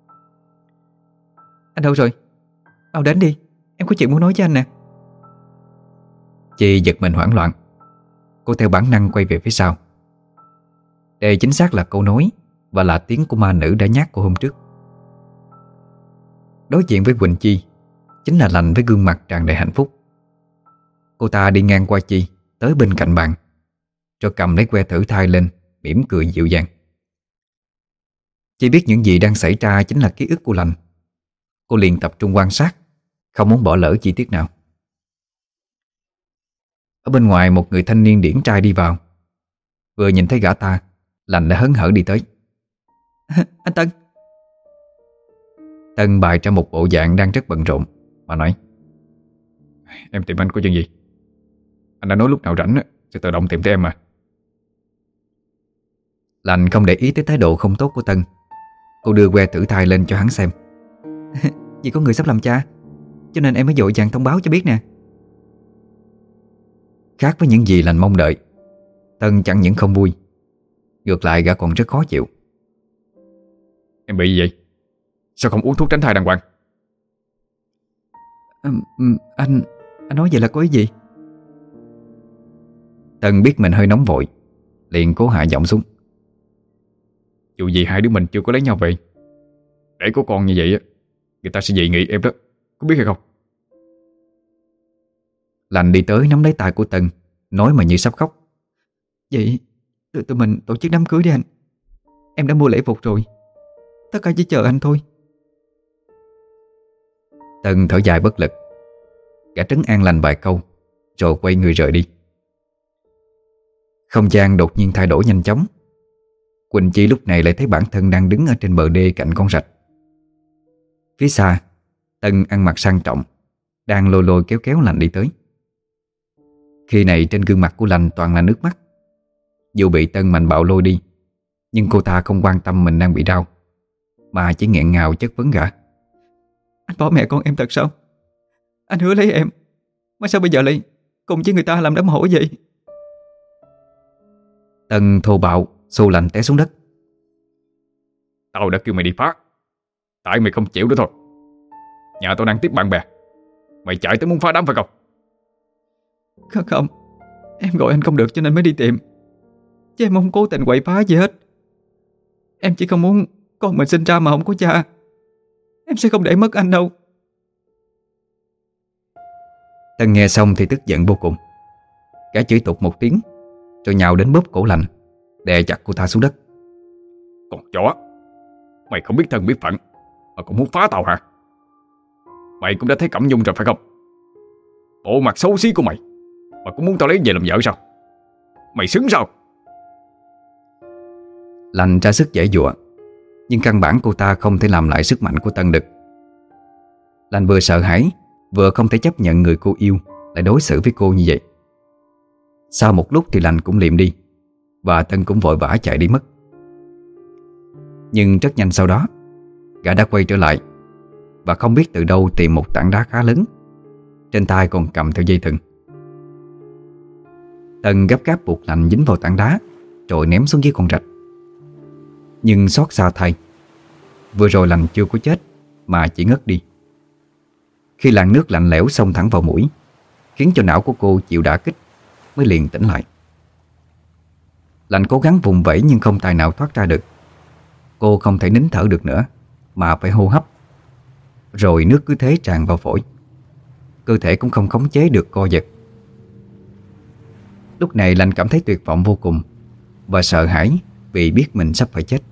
Anh đâu rồi? Mau đến đi, em có chuyện muốn nói với anh nè. Chị giật mình hoảng loạn. Cô theo bản năng quay về phía sau. Đây chính xác là câu nói và là tiếng của ma nữ đã nhát cô hôm trước. Đối diện với Quỳnh Chi chính là Lành với gương mặt tràn đầy hạnh phúc. Cô ta đi ngang qua Chi, tới bên cạnh bàn, rồi cầm lấy que thử thai lên, mỉm cười dịu dàng. Chi biết những gì đang xảy ra chính là ký ức của Lành. Cô liền tập trung quan sát, không muốn bỏ lỡ chi tiết nào. Ở bên ngoài một người thanh niên điển trai đi vào. Vừa nhìn thấy gã ta, Lành đã hớn hở đi tới. Anh Tân. Tân bày ra một bộ dạng đang rất bận rộn mà nói: Em tìm anh có chuyện gì? Anh đã nói lúc nào rảnh sẽ tự động tìm tới em mà. Lành không để ý tới thái độ không tốt của Tân. Cô đưa que thử thai lên cho hắn xem. Vì có người sắp làm cha, cho nên em mới vội vàng thông báo cho biết nè. Khác với những gì Lành mong đợi, Tân chẳng những không vui, ngược lại gã còn rất khó chịu. Em bị gì vậy? Sao không uống thuốc tránh thai đàng hoàng? à, Anh Anh nói vậy là có ý gì? Tân biết mình hơi nóng vội, liền cố hạ giọng xuống. Dù gì hai đứa mình chưa có lấy nhau về, để có con như vậy người ta sẽ dị nghị em đó, có biết hay không? Lành đi tới nắm lấy tay của Tân, nói mà như sắp khóc. Vậy tụi, tụi mình tổ chức đám cưới đi anh. Em đã mua lễ phục rồi, tất cả chỉ chờ anh thôi. Tân thở dài bất lực. Gã trấn an Lành vài câu, rồi quay người rời đi. Không gian đột nhiên thay đổi nhanh chóng. Quỳnh Chi lúc này lại thấy bản thân đang đứng ở trên bờ đê cạnh con rạch. Phía xa, Tân ăn mặc sang trọng, đang lôi lôi kéo kéo Lành đi tới. Khi này trên gương mặt của Lành toàn là nước mắt. Dù bị Tân mạnh bạo lôi đi, nhưng cô ta không quan tâm mình đang bị đau, mà chỉ nghẹn ngào chất vấn gã. Anh bỏ mẹ con em thật sao? Anh hứa lấy em, mà sao bây giờ lại cùng với người ta làm đám hỏi vậy? Tân thô bạo xô Lành té xuống đất. Tao đã kêu mày đi phá, tại mày không chịu nữa thôi. Nhà tao đang tiếp bạn bè, mày chạy tới muốn phá đám phải không? Không, không. Em gọi anh không được cho nên mới đi tìm, chứ em không cố tình quậy phá gì hết. Em chỉ không muốn con mình sinh ra mà không có cha. Em sẽ không để mất anh đâu. Tân nghe xong thì tức giận vô cùng. Gã chửi tục một tiếng, rồi nhào đến bóp cổ Lành, đè chặt cô ta xuống đất. Con chó, mày không biết thân biết phận mà còn muốn phá tao hả? Mày cũng đã thấy Cẩm Nhung rồi phải không? Bộ mặt xấu xí của mày mà cũng muốn tao lấy về làm vợ sao? Mày xứng sao? Lành ra sức giãy giụa, nhưng căn bản cô ta không thể làm lại sức mạnh của Tân được. Lành vừa sợ hãi, vừa không thể chấp nhận người cô yêu lại đối xử với cô như vậy. Sau một lúc thì Lành cũng liệm đi, và Tân cũng vội vã chạy đi mất. Nhưng rất nhanh sau đó, gã đã quay trở lại, và không biết từ đâu tìm một tảng đá khá lớn, trên tay còn cầm theo dây thừng. Tân gấp gáp buộc Lành dính vào tảng đá, rồi ném xuống dưới con rạch. Nhưng xót xa thay, vừa rồi Lành chưa có chết mà chỉ ngất đi. Khi làn nước lạnh lẽo xông thẳng vào mũi, khiến cho não của cô chịu đả kích, mới liền tỉnh lại. Lành cố gắng vùng vẫy nhưng không tài nào thoát ra được. Cô không thể nín thở được nữa, mà phải hô hấp. Rồi nước cứ thế tràn vào phổi. Cơ thể cũng không khống chế được co giật. Lúc này Lành cảm thấy tuyệt vọng vô cùng, và sợ hãi vì biết mình sắp phải chết.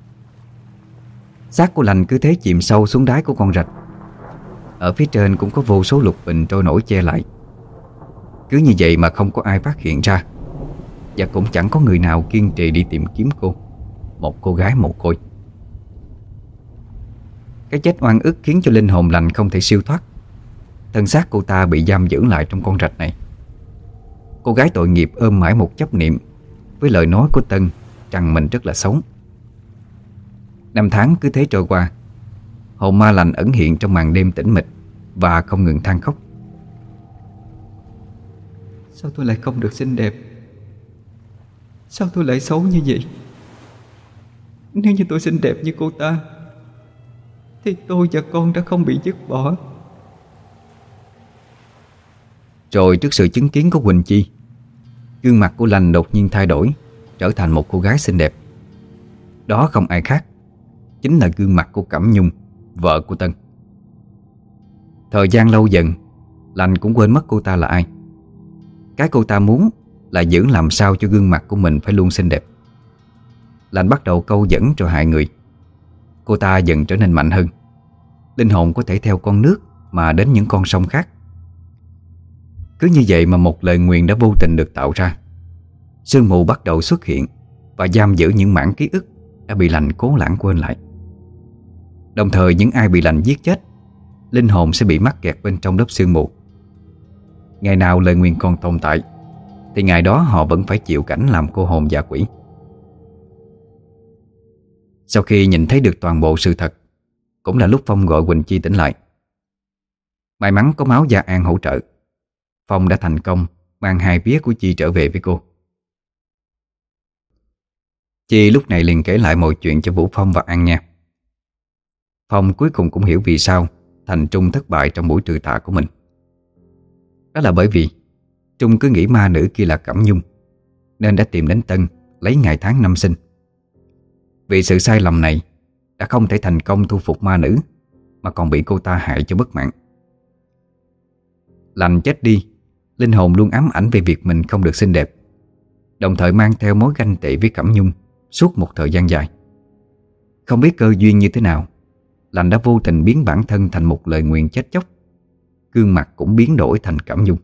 Xác của Lành cứ thế chìm sâu xuống đáy của con rạch. Ở phía trên cũng có vô số lục bình trôi nổi che lại. Cứ như vậy mà không có ai phát hiện ra, và cũng chẳng có người nào kiên trì đi tìm kiếm cô, một cô gái mồ côi. Cái chết oan ức khiến cho linh hồn Lành không thể siêu thoát. Thân xác cô ta bị giam giữ lại trong con rạch này. Cô Cô gái tội nghiệp ôm mãi một chấp niệm với lời nói của Tân rằng mình rất là xấu. Năm tháng cứ thế trôi qua. Hồn ma lành ẩn hiện trong màn đêm tĩnh mịch và không ngừng than khóc. Sao tôi lại không được xinh đẹp? Sao tôi lại xấu như vậy? Nếu như tôi xinh đẹp như cô ta thì tôi và con đã không bị dứt bỏ. Rồi trước sự chứng kiến của Quỳnh Chi, gương mặt của Lành đột nhiên thay đổi, trở thành một cô gái xinh đẹp. Đó không ai khác, chính là gương mặt của Cẩm Nhung, vợ của Tân. Thời gian lâu dần, Lành cũng quên mất cô ta là ai. Cái cô ta muốn là giữ làm sao cho gương mặt của mình phải luôn xinh đẹp. Lành bắt đầu câu dẫn rồi hại người. Cô ta dần trở nên mạnh hơn. Linh hồn có thể theo con nước mà đến những con sông khác. Cứ như vậy mà một lời nguyền đã vô tình được tạo ra. Sương mù bắt đầu xuất hiện và giam giữ những mảng ký ức đã bị Lành cố lãng quên lại. Đồng thời những ai bị Lành giết chết, linh hồn sẽ bị mắc kẹt bên trong lớp sương mù. Ngày nào lời nguyền còn tồn tại thì ngày đó họ vẫn phải chịu cảnh làm cô hồn dạ quỷ. Sau khi nhìn thấy được toàn bộ sự thật, cũng là lúc Phong gọi Quỳnh Chi tỉnh lại. May mắn có máu Gia An hỗ trợ, Phong đã thành công mang hai vía của Chi trở về với cô. Chi lúc này liền kể lại mọi chuyện cho Vũ Phong và An nghe. Phong cuối cùng cũng hiểu vì sao Thành Trung thất bại trong buổi trừ tà của mình. Đó là bởi vì Trung cứ nghĩ ma nữ kia là Cẩm Nhung, nên đã tìm đến Tân lấy ngày tháng năm sinh. Vì sự sai lầm này đã không thể thành công thu phục ma nữ, mà còn bị cô ta hại cho bất mãn. Lành chết đi, linh hồn luôn ám ảnh về việc mình không được xinh đẹp, đồng thời mang theo mối ganh tị với Cẩm Nhung suốt một thời gian dài. Không biết cơ duyên như thế nào, Lành đã vô tình biến bản thân thành một lời nguyền chết chóc. Gương mặt cũng biến đổi thành Cẩm Nhung.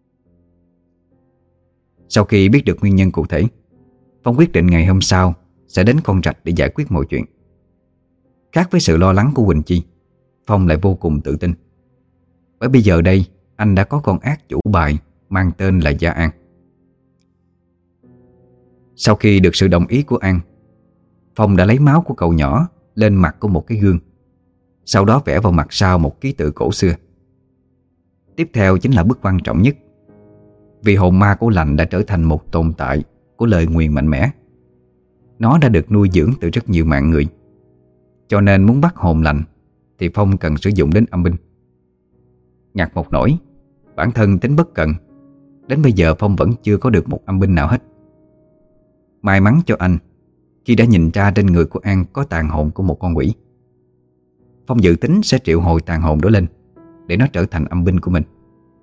Sau khi biết được nguyên nhân cụ thể, Phong quyết định ngày hôm sau sẽ đến con rạch để giải quyết mọi chuyện. Khác với sự lo lắng của Quỳnh Chi, Phong lại vô cùng tự tin. Bởi bây giờ đây anh đã có con ác chủ bài mang tên là Gia An. Sau khi được sự đồng ý của An, Phong đã lấy máu của cậu nhỏ lên mặt của một cái gương, sau đó vẽ vào mặt sau một ký tự cổ xưa. Tiếp theo chính là bước quan trọng nhất. Vì hồn ma của Lành đã trở thành một tồn tại của lời nguyền mạnh mẽ. Nó đã được nuôi dưỡng từ rất nhiều mạng người, cho nên muốn bắt hồn Lành thì Phong cần sử dụng đến âm binh. Ngặt một nỗi, bản thân tính bất cẩn, đến bây giờ Phong vẫn chưa có được một âm binh nào hết. May mắn cho anh khi đã nhìn ra trên người của An có tàn hồn của một con quỷ. Phong dự tính sẽ triệu hồi tàn hồn đó lên để nó trở thành âm binh của mình.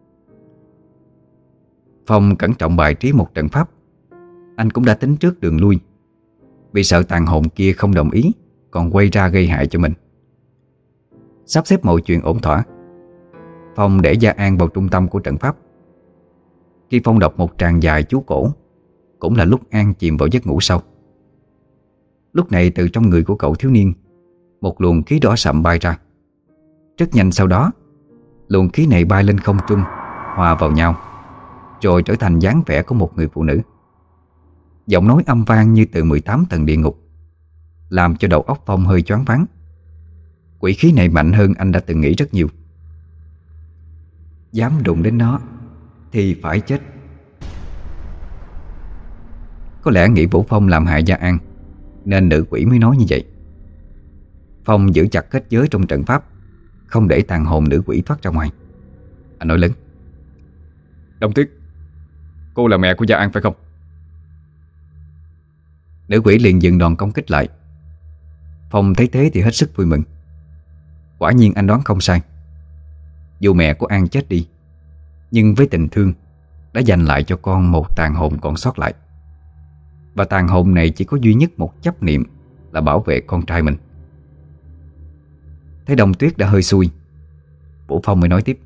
Phong cẩn trọng bài trí một trận pháp. Anh cũng đã tính trước đường lui, vì sợ tàn hồn kia không đồng ý còn quay ra gây hại cho mình. Sắp xếp mọi chuyện ổn thỏa, Phong để Gia An vào trung tâm của trận pháp. Khi Phong đọc một tràng dài chú cổ, cũng là lúc An chìm vào giấc ngủ sâu. Lúc này từ trong người của cậu thiếu niên, một luồng khí đỏ sậm bay ra. Rất nhanh sau đó, luồng khí này bay lên không trung, hòa vào nhau, rồi trở thành dáng vẻ của một người phụ nữ. Giọng nói âm vang như từ mười tám tầng địa ngục, làm cho đầu óc Phong hơi choáng váng. Quỷ khí này mạnh hơn anh đã từng nghĩ rất nhiều. Dám đụng đến nó thì phải chết. Có lẽ nghĩ Vũ Phong làm hại Gia An, nên nữ quỷ mới nói như vậy. Phong giữ chặt kết giới trong trận pháp, không để tàn hồn nữ quỷ thoát ra ngoài. Anh nói lớn: Đông Tuyết, cô là mẹ của Gia An phải không? Nữ quỷ liền dừng đòn công kích lại. Phong thấy thế thì hết sức vui mừng. Quả nhiên anh đoán không sai. Dù mẹ của An chết đi, nhưng với tình thương đã dành lại cho con một tàn hồn còn sót lại. Và tàn hồn này chỉ có duy nhất một chấp niệm là bảo vệ con trai mình. Thấy Đông Tuyết đã hơi xui, Vũ Phong mới nói tiếp: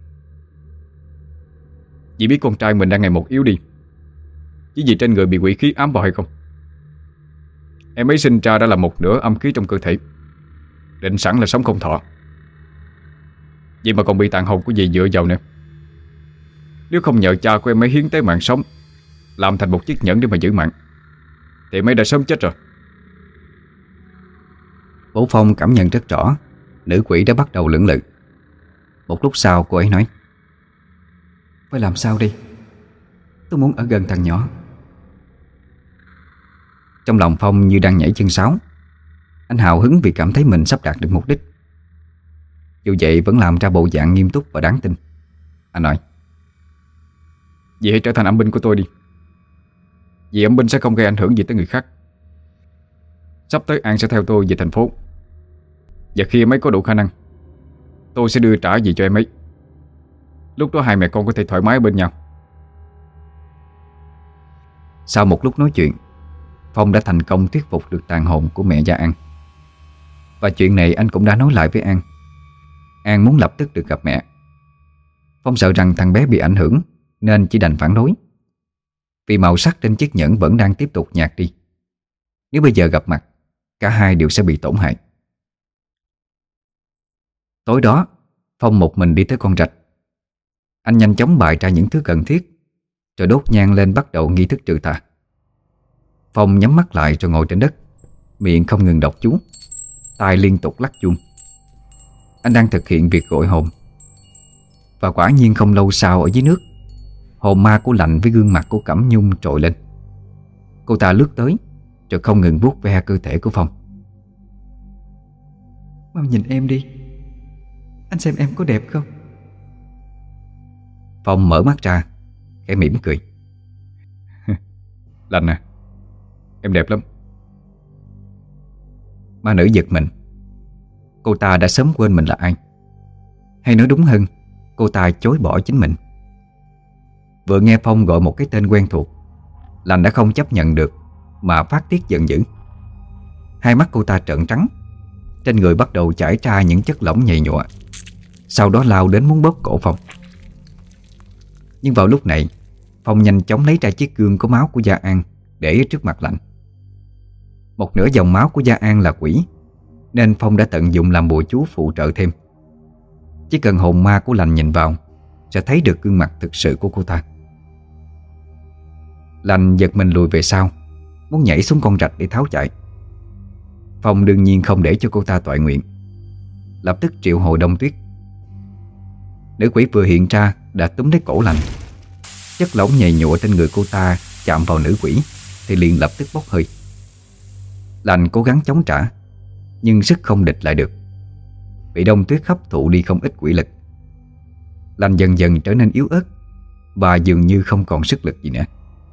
Dì biết con trai mình đang ngày một yếu đi, chứ gì trên người bị quỷ khí ám vào hay không? Em ấy sinh ra đã là một nửa âm khí trong cơ thể, định sẵn là sống không thọ. Vậy mà còn bị tàn hồn của dì dựa vào nữa. Nếu không nhờ cha của em ấy hiến tế mạng sống làm thành một chiếc nhẫn để mà giữ mạng, thì mấy đã sớm chết rồi. Bố Phong cảm nhận rất rõ nữ quỷ đã bắt đầu lưỡng lự. Một lúc sau cô ấy nói: Phải làm sao đi? Tôi muốn ở gần thằng nhỏ. Trong lòng Phong như đang nhảy chân sáo. Anh hào hứng vì cảm thấy mình sắp đạt được mục đích. Dù vậy vẫn làm ra bộ dạng nghiêm túc và đáng tin. Anh nói: Dì hãy trở thành âm binh của tôi đi. Vì âm binh sẽ không gây ảnh hưởng gì tới người khác. Sắp tới An sẽ theo tôi về thành phố, và khi em ấy có đủ khả năng, tôi sẽ đưa trả gì cho em ấy. Lúc đó hai mẹ con có thể thoải mái bên nhau. Sau một lúc nói chuyện, Phong đã thành công thuyết phục được tàn hồn của mẹ Gia An. Và chuyện này anh cũng đã nói lại với An. An muốn lập tức được gặp mẹ. Phong sợ rằng thằng bé bị ảnh hưởng nên chỉ đành phản đối. Vì màu sắc trên chiếc nhẫn vẫn đang tiếp tục nhạt đi. Nếu bây giờ gặp mặt, cả hai đều sẽ bị tổn hại. Tối đó, Phong một mình đi tới con rạch. Anh nhanh chóng bày ra những thứ cần thiết, rồi đốt nhang lên bắt đầu nghi thức trừ tà. Phong nhắm mắt lại rồi ngồi trên đất, miệng không ngừng đọc chú, tai liên tục lắc chuông. Anh đang thực hiện việc gọi hồn. Và quả nhiên không lâu sau, ở dưới nước, hồn ma của Lạnh với gương mặt của Cẩm Nhung trồi lên. Cô ta lướt tới rồi không ngừng vuốt ve cơ thể của Phong. Mau nhìn em đi, anh xem em có đẹp không? Phong mở mắt ra, khẽ mỉm cười. Lạnh à, em đẹp lắm. Ma nữ giật mình. Cô ta đã sớm quên mình là ai. Hay nói đúng hơn, cô ta chối bỏ chính mình. Vừa nghe Phong gọi một cái tên quen thuộc, Lành đã không chấp nhận được mà phát tiết giận dữ. Hai mắt cô ta trợn trắng, trên người bắt đầu chảy ra những chất lỏng nhầy nhụa. Sau đó lao đến muốn bóp cổ Phong. Nhưng vào lúc này, Phong nhanh chóng lấy ra chiếc gương có máu của Gia An để ở trước mặt Lạnh. Một nửa dòng máu của Gia An là quỷ, nên Phong đã tận dụng làm bùa chú phụ trợ thêm. Chỉ cần hồn ma của Lành nhìn vào sẽ thấy được gương mặt thực sự của cô ta. Lành giật mình lùi về sau, muốn nhảy xuống con rạch để tháo chạy. Phong đương nhiên không để cho cô ta toại nguyện, lập tức triệu hồi Đông Tuyết. Nữ quỷ vừa hiện ra đã túm lấy cổ Lành. Chất lỏng nhầy nhụa trên người cô ta chạm vào nữ quỷ thì liền lập tức bốc hơi. Lành cố gắng chống trả, nhưng sức không địch lại được, bị Đông Tuyết hấp thụ đi không ít quỷ lực. Lành dần dần trở nên yếu ớt và dường như không còn sức lực gì nữa.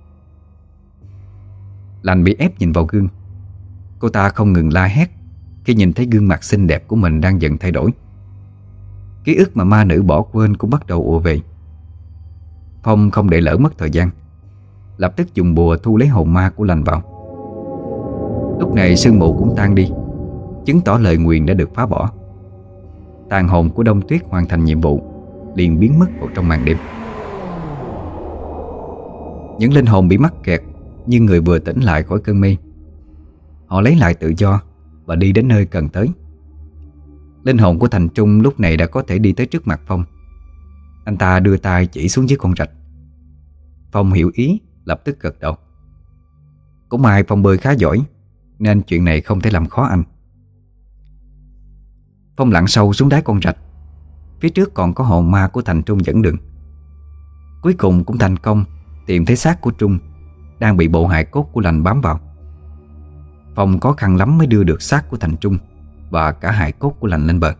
Lành bị ép nhìn vào gương. Cô ta không ngừng la hét khi nhìn thấy gương mặt xinh đẹp của mình đang dần thay đổi. Ký ức mà ma nữ bỏ quên cũng bắt đầu ùa về. Phong không để lỡ mất thời gian, lập tức dùng bùa thu lấy hồn ma của Lành vào. Lúc này sương mù cũng tan đi, chứng tỏ lời nguyền đã được phá bỏ. Tàn hồn của Đông Tuyết hoàn thành nhiệm vụ, liền biến mất vào trong màn đêm. Những linh hồn bị mắc kẹt như người vừa tỉnh lại khỏi cơn mê. Họ lấy lại tự do và đi đến nơi cần tới. Linh hồn của Thành Trung lúc này đã có thể đi tới trước mặt Phong. Anh ta đưa tay chỉ xuống dưới con rạch. Phong hiểu ý, lập tức gật đầu. Cũng may Phong bơi khá giỏi, nên chuyện này không thể làm khó anh. Phong lặn sâu xuống đáy con rạch. Phía trước còn có hồn ma của Thành Trung dẫn đường. Cuối cùng cũng thành công tìm thấy xác của Trung đang bị bộ hài cốt của Lành bám vào. Phong khó khăn lắm mới đưa được xác của Thành Trung và cả hài cốt của Lành lên bờ.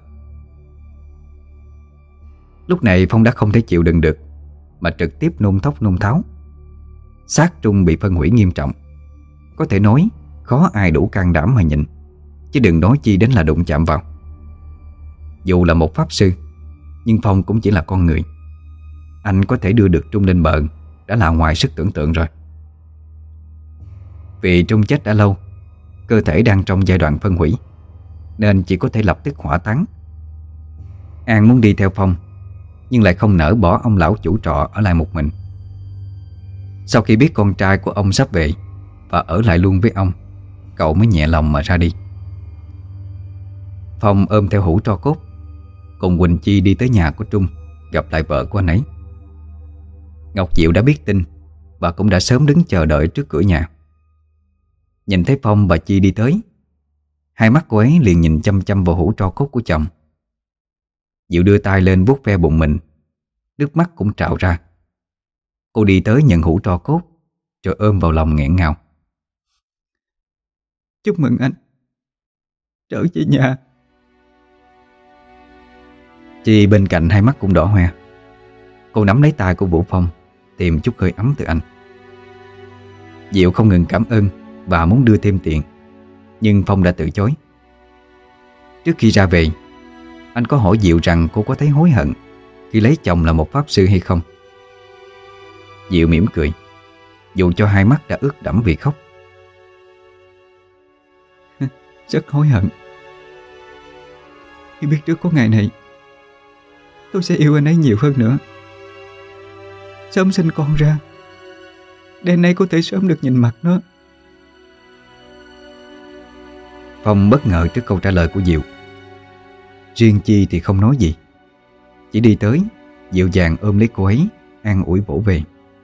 Lúc này Phong đã không thể chịu đựng được, mà trực tiếp nôn thốc nôn tháo. Xác Trung bị phân hủy nghiêm trọng, có thể nói khó ai đủ can đảm mà nhịn, chứ đừng nói chi đến là đụng chạm vào. Dù là một pháp sư, nhưng Phong cũng chỉ là con người. Anh có thể đưa được Trung lên bờ đã là ngoài sức tưởng tượng rồi. Vì Trung chết đã lâu, cơ thể đang trong giai đoạn phân hủy, nên chỉ có thể lập tức hỏa táng. An muốn đi theo Phong, nhưng lại không nỡ bỏ ông lão chủ trọ ở lại một mình. Sau khi biết con trai của ông sắp về và ở lại luôn với ông, cậu mới nhẹ lòng mà ra đi. Phong ôm theo hũ tro cốt, cùng Quỳnh Chi đi tới nhà của Trung, gặp lại vợ của anh ấy. Ngọc Diệu đã biết tin, bà cũng đã sớm đứng chờ đợi trước cửa nhà. Nhìn thấy Phong bà Chi đi tới, hai mắt cô ấy liền nhìn chăm chăm vào hũ tro cốt của chồng. Diệu đưa tay lên vuốt ve bụng mình, nước mắt cũng trào ra. Cô đi tới nhận hũ tro cốt, rồi ôm vào lòng nghẹn ngào. Chúc mừng anh trở về nhà. Chi bên cạnh hai mắt cũng đỏ hoe. Cô nắm lấy tay của Vũ Phong, tìm chút hơi ấm từ anh. Diệu không ngừng cảm ơn và muốn đưa thêm tiền, nhưng Phong đã từ chối. Trước khi ra về, anh có hỏi Diệu rằng cô có thấy hối hận khi lấy chồng là một pháp sư hay không. Diệu mỉm cười, dù cho hai mắt đã ướt đẫm vì khóc. Rất hối hận. Khi biết trước có ngày này, tôi sẽ yêu anh ấy nhiều hơn nữa, sớm sinh con ra để anh ấy có thể sớm được nhìn mặt nó. Phong bất ngờ trước câu trả lời của Diệu. Riêng Chi thì không nói gì, chỉ đi tới dịu dàng ôm lấy cô ấy, an ủi vỗ về.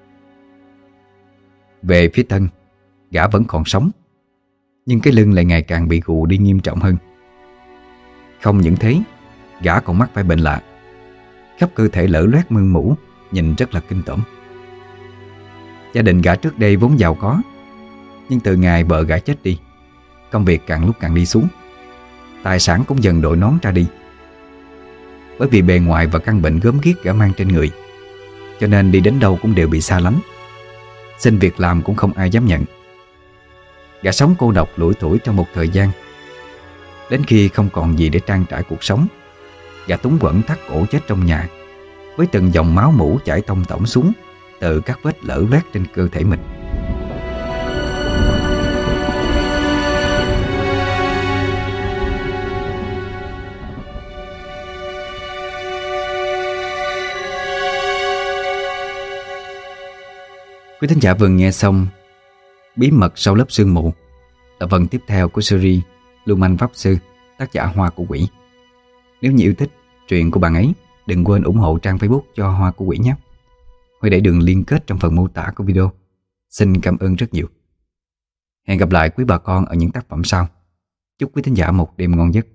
Về phía Tân, gã vẫn còn sống, nhưng cái lưng lại ngày càng bị gù đi nghiêm trọng hơn. Không những thế, gã còn mắc phải bệnh lạ, khắp cơ thể lở loét mưng mủ, nhìn rất là kinh tởm. Gia đình gã trước đây vốn giàu có, nhưng từ ngày vợ gã chết đi, công việc càng lúc càng đi xuống, tài sản cũng dần đội nón ra đi. Bởi vì bề ngoài và căn bệnh gớm ghiếc gã mang trên người, cho nên đi đến đâu cũng đều bị xa lánh, xin việc làm cũng không ai dám nhận. Gã sống cô độc lủi thủi trong một thời gian, đến khi không còn gì để trang trải cuộc sống, gã túng quẫn thắt cổ chết trong nhà, với từng dòng máu mủ chảy tông tổng xuống từ các vết lở loét trên cơ thể mình. Quý thính giả vừa nghe xong Bí mật sau lớp sương mù là phần tiếp theo của series Lưu Manh Pháp Sư, tác giả Hoa của Quỷ. Nếu như yêu thích truyện của bạn ấy, đừng quên ủng hộ trang Facebook cho Hoa của Quỷ nhé. Huy để đường liên kết trong phần mô tả của video. Xin cảm ơn rất nhiều. Hẹn gặp lại quý bà con ở những tác phẩm sau. Chúc quý thính giả một đêm ngon giấc.